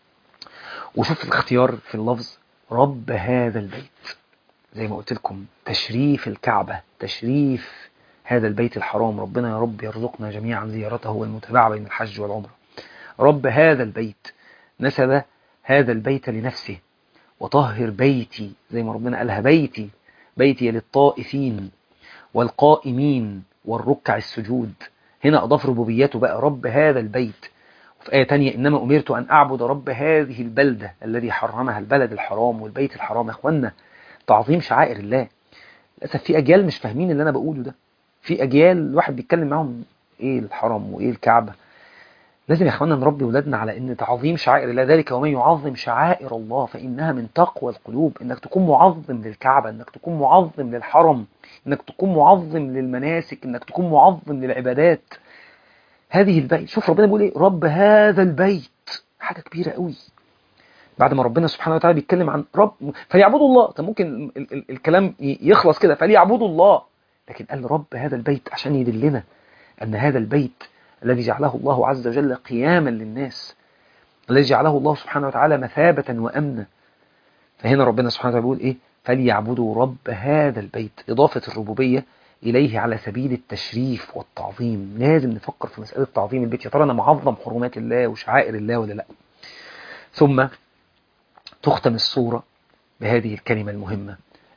وشوف الاختيار في اللفظ رب هذا البيت، زي ما قلت لكم تشريف الكعبة، تشريف هذا البيت الحرام. ربنا يا رب يرزقنا جميعا زيارته والمتابعة بين الحج والعمرة. رب هذا البيت، نسب هذا البيت لنفسه. وطهر بيتي، زي ما ربنا قالها بيتي للطائفين والقائمين والركع السجود. هنا أضاف ربوبيته بقى، رب هذا البيت. وفي آية تانية إنما أمرت أن أعبد رب هذه البلدة الذي حرمها، البلد الحرام والبيت الحرام. يا إخوانا تعظيم شعائر الله. للأسف في أجيال مش فاهمين اللي أنا بقوله ده، في أجيال الواحد بيتكلم معهم إيه الحرم وإيه الكعبة. لازم يا إخوانا نربي ولادنا على إن تعظيم شعائر الله، ذلك ومن يعظم شعائر الله فإنها من تقوى القلوب. إنك تكون معظم للكعبة، إنك تكون معظم للحرم، إنك تكون معظم للمناسك، إنك تكون معظم للعبادات. هذه البيت، شوف ربنا بيقول إيه، رب هذا البيت، حاجة كبيرة قوي. بعد ما ربنا سبحانه وتعالى بيتكلم عن رب فليعبدوا الله، طب ممكن الكلام يخلص كده فليعبدوا الله، لكن قال رب هذا البيت عشان يدلنا أن هذا البيت الذي جعله الله عز وجل قياما للناس، الذي جعله الله سبحانه وتعالى مثابة وأمنا. فهنا ربنا سبحانه وتعالى بيقول إيه، فليعبدوا رب هذا البيت، إضافة الربوبية إليه على سبيل التشريف والتعظيم. لازم نفكر في مسألة تعظيم البيت، يا ترى أنا معظم حرمات الله وشعائر الله ولا لا؟ ثم تختم السورة بهذه الكلمة المهمة،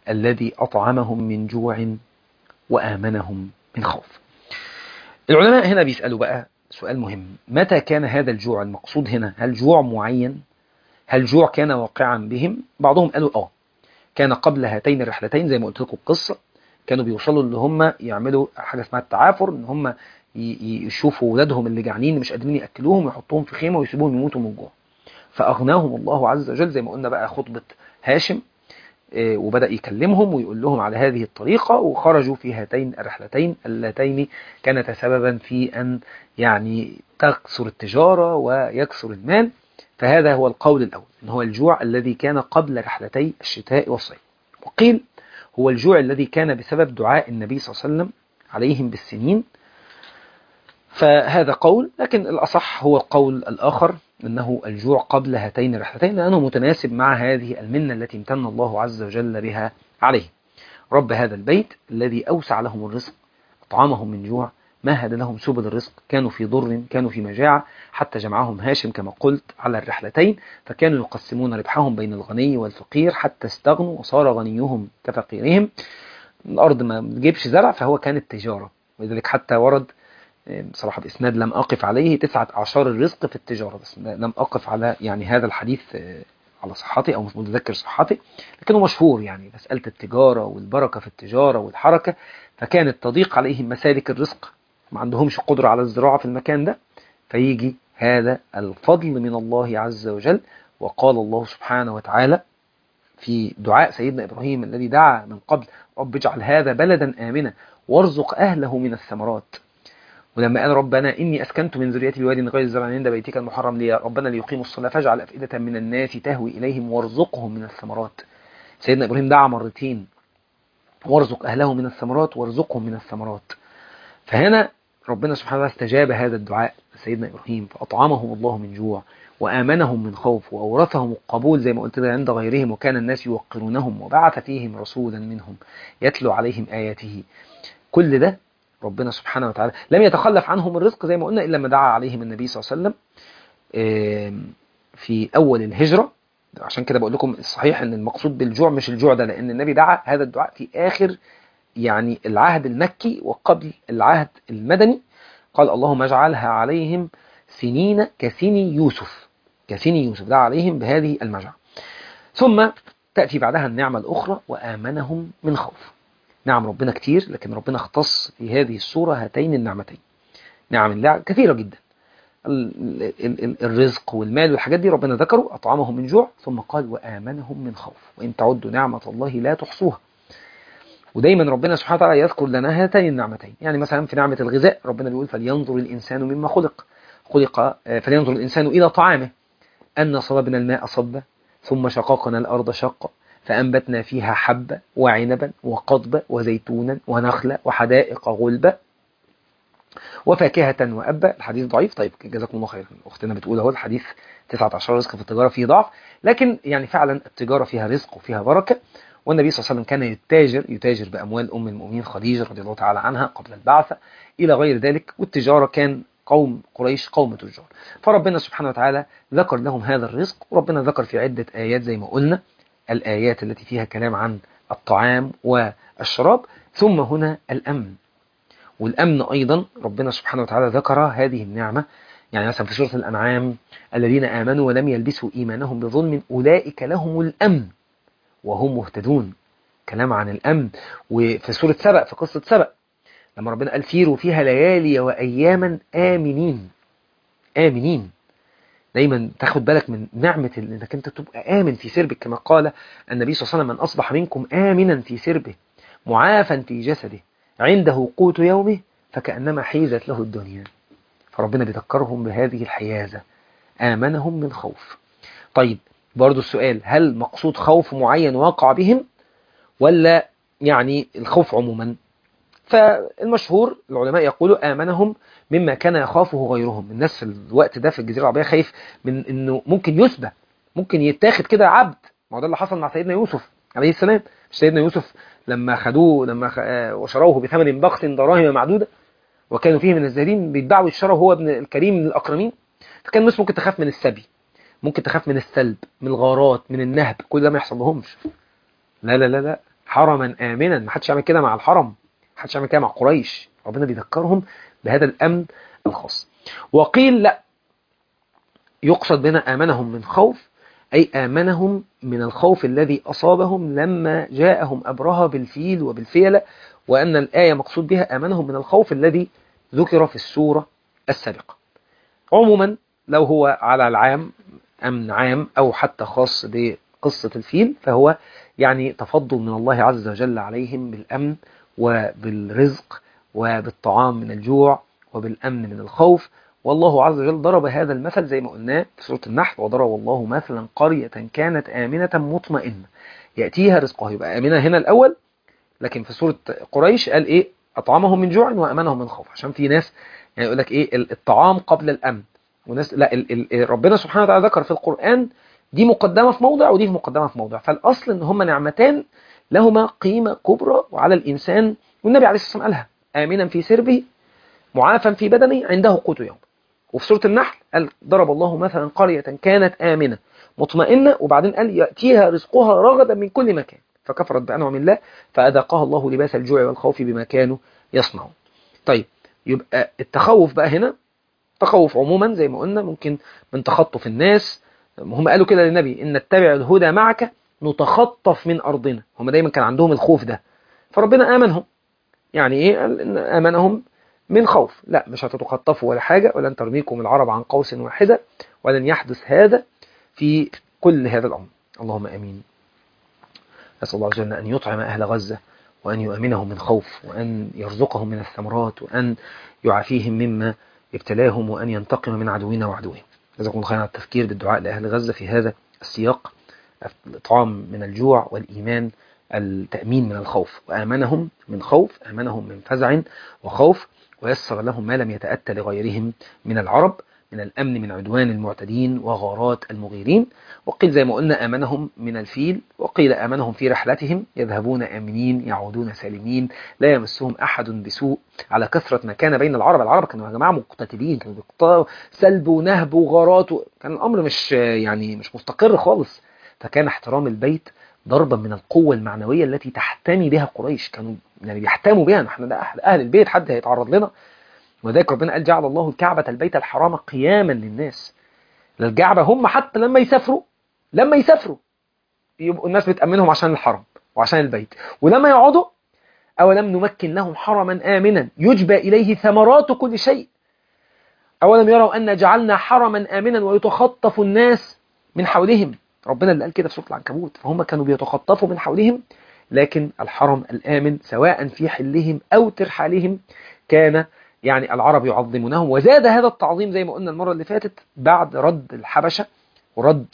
الذي أطعمهم من جوع وآمنهم من خوف. العلماء هنا بيسألوا بقى سؤال مهم: متى كان هذا الجوع المقصود هنا؟ هل جوع معين؟ هل جوع كان واقعا بهم؟ بعضهم قالوا كان قبل هاتين الرحلتين، زي ما قلت لكم القصة، كانوا بيوصلوا اللي هم يعملوا حاجة اسمها التعافر، ان هم يشوفوا ولادهم اللي جعانين مش قادرين يأكلوهم ويحطوهم في خيمة ويسيبوهم يموتوا من الجوع، فأغناهم الله عز وجل، زي ما قلنا بقى خطبة هاشم، وبدأ يكلمهم ويقول لهم على هذه الطريقة، وخرجوا في هاتين الرحلتين اللتين كانتا سببا في أن يعني تكثر التجارة ويكثر المال. فهذا هو القول الأول، إن هو الجوع الذي كان قبل رحلتي الشتاء والصيف. وقيل هو الجوع الذي كان بسبب دعاء النبي صلى الله عليه وسلم عليهم بالسنين. فهذا قول، لكن الأصح هو القول الآخر، أنه الجوع قبل هاتين الرحلتين، لأنه متناسب مع هذه المنة التي امتن الله عز وجل بها عليه. رب هذا البيت الذي أوسع لهم الرزق، أطعمهم من جوع، مهد لهم سبل الرزق، كانوا في ضر، كانوا في مجاعة، حتى جمعهم هاشم كما قلت على الرحلتين، فكانوا يقسمون ربحهم بين الغني والفقير حتى استغنوا وصار غنيهم كفقيرهم. الأرض ما بتجيبش زرع، فهو كانت تجارة، ولذلك حتى ورد بصراحة بإسناد لم أقف عليه 9 أعشار الرزق في التجارة، بس لم أقف على يعني هذا الحديث على صحته، أو مش متذكر صحته، لكنه مشهور، يعني مسألة التجارة والبركة في التجارة والحركة، فكانت تضيق عليهم مسالك الرزق، ما عندهمش قدرة على الزراعة في المكان ده، فيجي هذا الفضل من الله عز وجل. وقال الله سبحانه وتعالى في دعاء سيدنا إبراهيم الذي دعا من قبل: رب اجعل هذا بلدا آمنا وارزق أهله من الثمرات. ولما قال: ربنا إني أسكنت من ذريتي بواد غير ذي زرع عند بيتك المحرم لي ربنا ليقيموا الصلاة فاجعل أفئدة من الناس تهوي إليهم وارزقهم من الثمرات. سيدنا إبراهيم دعا مرتين: وارزق أهله من الثمرات وارزقهم من الثمرات. فهنا ربنا سبحانه وتعالى استجاب هذا الدعاء سيدنا إبراهيم، فأطعمهم الله من جوع وآمنهم من خوف وأورثهم القبول زي ما قلت لك عند غيرهم، وكان الناس يوقرونهم، وبعث فيهم رسولا منهم يتلو عليهم آياته. كل ده ربنا سبحانه وتعالى لم يتخلف عنهم الرزق زي ما قلنا إلا ما دعا عليهم النبي صلى الله عليه وسلم في أول الهجرة. عشان كده بقول لكم الصحيح أن المقصود بالجوع مش الجوع ده، لأن النبي دعا هذا الدعاء في آخر يعني العهد المكي وقبل العهد المدني. قال: اللهم اجعلها عليهم سنين كسني يوسف، كسني يوسف، دعا عليهم بهذه المجاعة. ثم تأتي بعدها النعمة الأخرى: وآمنهم من خوف. نعم ربنا كتير، لكن ربنا اختص في هذه السورة هاتين النعمتين. نعم الله كثيرة جدا، الرزق والمال والحاجات دي ربنا ذكره، أطعمهم من جوع، ثم قال: وآمنهم من خوف، وإن تعدوا نعمة الله لا تحصوها. ودايما ربنا سبحانه وتعالى يذكر لنا هاتين النعمتين. يعني مثلا في نعمة الغذاء ربنا بيقول: فلينظر الإنسان مما خلق، فلينظر الإنسان إلى طعامه أن صببنا الماء صبا ثم شققنا الأرض شقا فأنبتنا فيها حبا وعنبا وقضبا وزيتونا ونخلا وحدائق غلبا وفاكهة وأبا. الحديث ضعيف، طيب جزاكم الله خير، أختنا بتقول أهو الحديث 19 رزق في التجارة فيه ضعف، لكن يعني فعلا التجارة فيها رزق وفيها بركة. والنبي صلى الله عليه وسلم كان يتاجر بأموال أم المؤمنين خديجة رضي الله تعالى عنها قبل البعثة إلى غير ذلك، والتجارة كان قوم قريش قوم تجار، فربنا سبحانه وتعالى ذكر لهم هذا الرزق. وربنا ذكر في عدة آيات زي ما قلنا الآيات التي فيها كلام عن الطعام والشراب. ثم هنا الأمن، والأمن أيضا ربنا سبحانه وتعالى ذكر هذه النعمة. يعني مثلا في سورة الأنعام: الذين آمنوا ولم يلبسوا إيمانهم بظلم أولئك لهم الأمن وهم مهتدون. كلام عن الأمن. وفي سورة سبأ، في قصة سبأ، لما ربنا قال: سيروا فيها ليالي وأياما آمنين. آمنين، دايما تاخد بالك من نعمة انك انت تبقى آمن في سربك، كما قال النبي صلى الله عليه وسلم: من أصبح منكم آمنا في سربه معافا في جسده عنده قوت يومه فكأنما حيزت له الدنيا. فربنا بيذكرهم بهذه الحيازة: آمنهم من خوف. طيب برضو السؤال: هل مقصود خوف معين واقع بهم، ولا يعني الخوف عموما؟ فالمشهور العلماء يقولوا آمنهم مما كان يخافه غيرهم. الناس في الوقت ده في الجزيرة العربية خايف من انه ممكن يسبى، ممكن يتاخد كده عبد. ما هو ده اللي حصل مع سيدنا يوسف عليه السلام. مش سيدنا يوسف لما خدوه وشروه بثمن بخس دراهم معدودة وكانوا فيه من الزاهدين، بيدعوا يشتروا هو ابن الكريم من الأكرمين. فكان الناس ممكن تخاف من السبي، ممكن تخاف من السلب، من الغارات، من النهب، كل ده ما يحصل لهمش. لا لا لا لا، حرما آمنا. ما حدش يعمل كده مع الحرم، ما حدش يعمل كده مع قريش. ربنا بيذكرهم بهذا الأمن الخاص. وقيل لا، يقصد بنا آمنهم من خوف، أي آمنهم من الخوف الذي أصابهم لما جاءهم أبرهة بالفيل وبالفيلة، وأن الآية مقصود بها آمنهم من الخوف الذي ذكر في السورة السابقة. عموما لو هو على العام، أمن عام أو حتى خاص بقصة الفيل، فهو يعني تفضل من الله عز وجل عليهم بالأمن وبالرزق وبالطعام من الجوع وبالأمن من الخوف. والله عز وجل ضرب هذا المثل زي ما قلنا في سورة النحل: وضرب الله مثلا قرية كانت آمنة مطمئنة يأتيها رزقها. يبقى آمنة هنا الأول، لكن في سورة قريش قال إيه؟ أطعمهم من جوع وأمنهم من خوف. عشان في ناس يعني يقول لك إيه الطعام قبل الأمن، وناس لا، ربنا سبحانه وتعالى ذكر في القرآن دي مقدمة في موضع ودي في مقدمة في موضع. فالأصل إن هما نعمتان لهما قيمة كبرى وعلى الإنسان، والنبي عليه الصلاة والسلام قالها: آمنا في سربه معافى في بدنه عنده قوت يوم. وفي سورة النحل قال: ضرب الله مثلا قرية كانت آمنة مطمئنة، وبعدين قال: يأتيها رزقها رغدا من كل مكان فكفرت بأنعم الله فأذاقها الله لباس الجوع والخوف بما كانوا يصنعون. طيب، يبقى التخوف بقى هنا تخوف عموما زي ما قلنا، ممكن من تخطف الناس. هم قالوا كده للنبي: إن نتبع الهدى معك نتخطف من أرضنا. هم دايما كان عندهم الخوف ده، فربنا آمنهم. يعني إيه؟ قال إن آمنهم من خوف. لا، مش هتتخطفوا ولا حاجة، ولن ترميكم العرب عن قوس واحدة، ولن يحدث هذا في كل هذا الأمر. اللهم آمين. نسأل الله عز وجل أن يطعم أهل غزة، وأن يؤمنهم من خوف، وأن يرزقهم من الثمرات، وأن يعافيهم مما ابتلاهم، وأن ينتقم من عدونا وعدوهم. جزاكم الله خيرا على التفكير بالدعاء لأهل غزة في هذا السياق: الإطعام من الجوع، والإيمان التأمين من الخوف. وآمنهم من خوف، آمنهم من فزع وخوف، ويسر لهم ما لم يتأتى لغيرهم من العرب من الأمن من عدوان المعتدين وغارات المغيرين. وقيل زي ما قلنا آمنهم من الفيل، وقيل آمنهم في رحلتهم يذهبون آمنين يعودون سالمين لا يمسهم أحد بسوء. على كثرة ما كان بين العرب كانوا يا جماعة مقتتلين، كانوا بيقتلوا سلب ونهب وغارات، كان الأمر مش يعني مش مستقر خالص. فكان احترام البيت ضربا من القوة المعنوية التي تحتمي بها قريش، كانوا يعني بيحتموا بها: نحن ده أهل البيت، حد هيتعرض لنا؟ وذلك ربنا قال: جعل الله الكعبة البيت الحرام قياما للناس. للكعبة هم حتى لما يسافروا يبقوا الناس بتأمنهم عشان الحرم وعشان البيت. ولما يقعدوا: أولم نمكن لهم حرما آمنا يجبى إليه ثمرات كل شيء، أولم يروا أن جعلنا حرما آمنا ويتخطف الناس من حولهم. ربنا اللي قال كده في سورة العنكبوت. فهم كانوا بيتخطفوا من حولهم، لكن الحرم الآمن سواء في حلهم أو ترحالهم كان يعني العرب يعظمونهم. وزاد هذا التعظيم زي ما قلنا المرة اللي فاتت بعد رد الحبشة ورد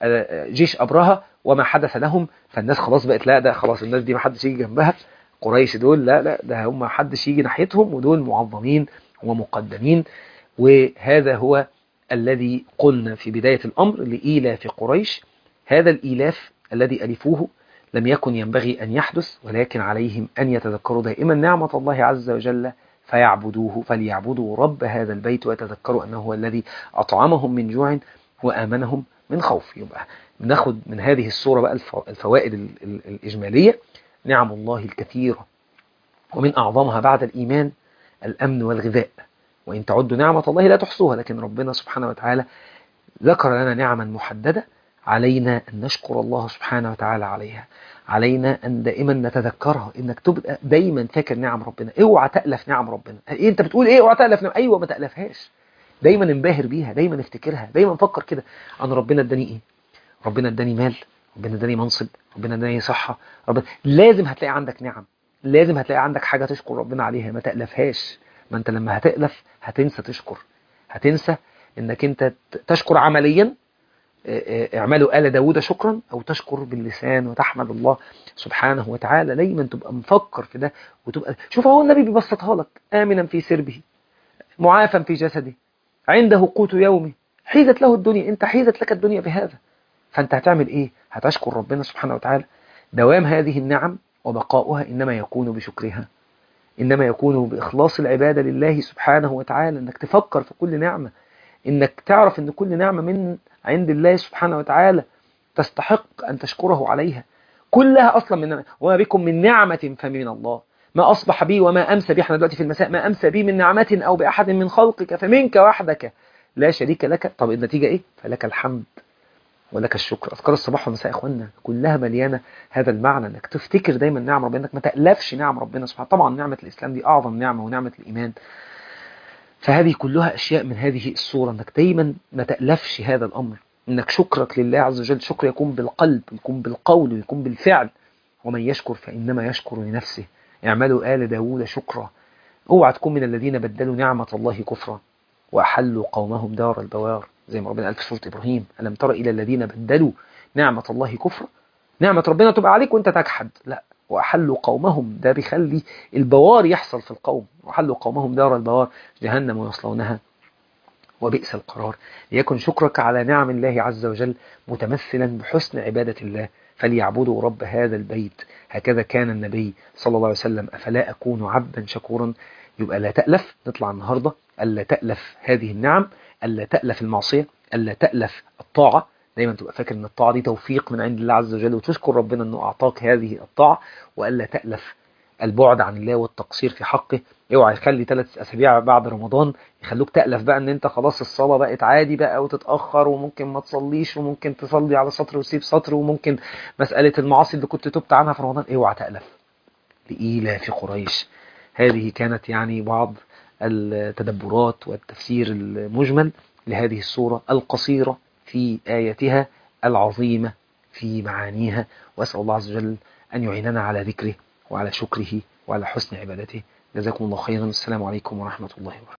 جيش أبرهة وما حدث لهم. فالناس خلاص بقت: لا، ده خلاص الناس دي ما حدش يجي جنبها، قريش دول لا ده هم ما حدش يجي ناحيتهم، ودول معظمين ومقدمين. وهذا هو الذي قلنا في بداية الأمر لإيلاف قريش. هذا الإيلاف الذي ألفوه لم يكن ينبغي أن يحدث، ولكن عليهم أن يتذكروا دائما نعمة الله عز وجل فيعبدوه، فليعبدوا رب هذا البيت ويتذكروا أنه هو الذي أطعمهم من جوع وآمنهم من خوف. يبقى ناخد من هذه الصورة بقى الفوائد الإجمالية: نعم الله الكثيرة، ومن أعظمها بعد الإيمان الأمن والغذاء، وإن تعدوا نعمة الله لا تحصوها. لكن ربنا سبحانه وتعالى ذكر لنا نعما محددة علينا أن نشكر الله سبحانه وتعالى عليها، علينا أن دائما نتذكرها. إنك تبقى دايما فاكر نعم ربنا، اوعى تألف نعم ربنا. إيه أنت بتقول إيه؟ اوعى تألف نعم. أيوة، ما تألفهاش، دايما انبهر بيها، دايما افتكرها، دايما فكر كده: أنا ربنا اداني إيه؟ ربنا اداني مال، ربنا اداني منصب، ربنا اداني صحة، ربنا. لازم هتلاقي عندك نعم، لازم هتلاقي عندك حاجة تشكر ربنا عليها، ما تألفهاش. ما أنت لما هتألف هتنسى تشكر، هتنسى إنك أنت تشكر عمليا. اعملوا آل داود شكرا، أو تشكر باللسان وتحمد الله سبحانه وتعالى. دايما تبقى مفكر في ده، وتبقى شوف هو النبي بيبسطها لك: آمنا في سربه معافا في جسده عنده قوت يومه حيزت له الدنيا. انت حيزت لك الدنيا بهذا، فانت هتعمل ايه؟ هتشكر ربنا سبحانه وتعالى. دوام هذه النعم وبقاؤها إنما يكون بشكرها، إنما يكون بإخلاص العبادة لله سبحانه وتعالى. إنك تفكر في كل نعمة، إنك تعرف إن كل نعمة من عند الله سبحانه وتعالى تستحق أن تشكره عليها. كلها أصلا من وما بكم من نعمة فمن الله. ما أصبح بي وما أمسى بي، احنا دلوقتي في المساء، ما أمسى بي من نعمة أو بأحد من خلقك فمنك وحدك لا شريك لك. طب النتيجة إيه؟ فلك الحمد ولك الشكر. أذكار الصباح والمساء يا إخوانا كلها مليانة هذا المعنى، إنك تفتكر دايما نعم ربنا، إنك ما تألفش نعم ربنا سبحانه. طبعا نعمة الإسلام دي أعظم نعمة، ونعمة الإيمان، فهذه كلها أشياء من هذه الصورة، إنك دايما ما تألفش هذا الأمر، إنك شكرك لله عز وجل شكر يكون بالقلب، يكون بالقول، ويكون بالفعل. ومن يشكر فإنما يشكر لنفسه، اعملوا آل داود شكرا. اوعى تكون من الذين بدلوا نعمة الله كفرا وأحلوا قومهم دار البوار، زي ما ربنا قال في سورة إبراهيم: ألم تر إلى الذين بدلوا نعمة الله كفرا. نعمة ربنا تبقى عليك وانت تجحد، لا، وأحلوا قومهم، ده بيخلي البوار يحصل في القوم. وأحلوا قومهم دار البوار جهنم يصلونها وبئس القرار. ليكن شكرك على نعم الله عز وجل متمثلا بحسن عبادة الله. فليعبدوا رب هذا البيت، هكذا كان النبي صلى الله عليه وسلم. أفلا أكون عبدا شكورا؟ يبقى لا تألف، نطلع النهاردة ألا تألف هذه النعم، ألا تألف المعصية، ألا تألف الطاعة. دايما تبقى فاكر ان الطاعة دي توفيق من عند الله عز وجل، وتشكر ربنا انه اعطاك هذه الطاعة. وألا تألف البعد عن الله والتقصير في حقه. اوعى يخلي 3 أسابيع بعد رمضان يخلوك تألف بقى ان انت خلاص الصلاة بقت عادي بقى، وتتأخر، وممكن ما تصليش، وممكن تصلي على سطر وتسيب سطر، وممكن مسألة المعاصي اللي كنت تبت عنها في رمضان. اوعى تألف. لإيلاف قريش. هذه كانت يعني بعض التدبرات والتفسير المجمل لهذه السورة القصيرة في آياتها، العظيمة في معانيها. وأسأل الله عز وجل أن يعيننا على ذكره وعلى شكره وعلى حسن عبادته. جزاكم الله خيرا. السلام عليكم ورحمة الله وبركاته.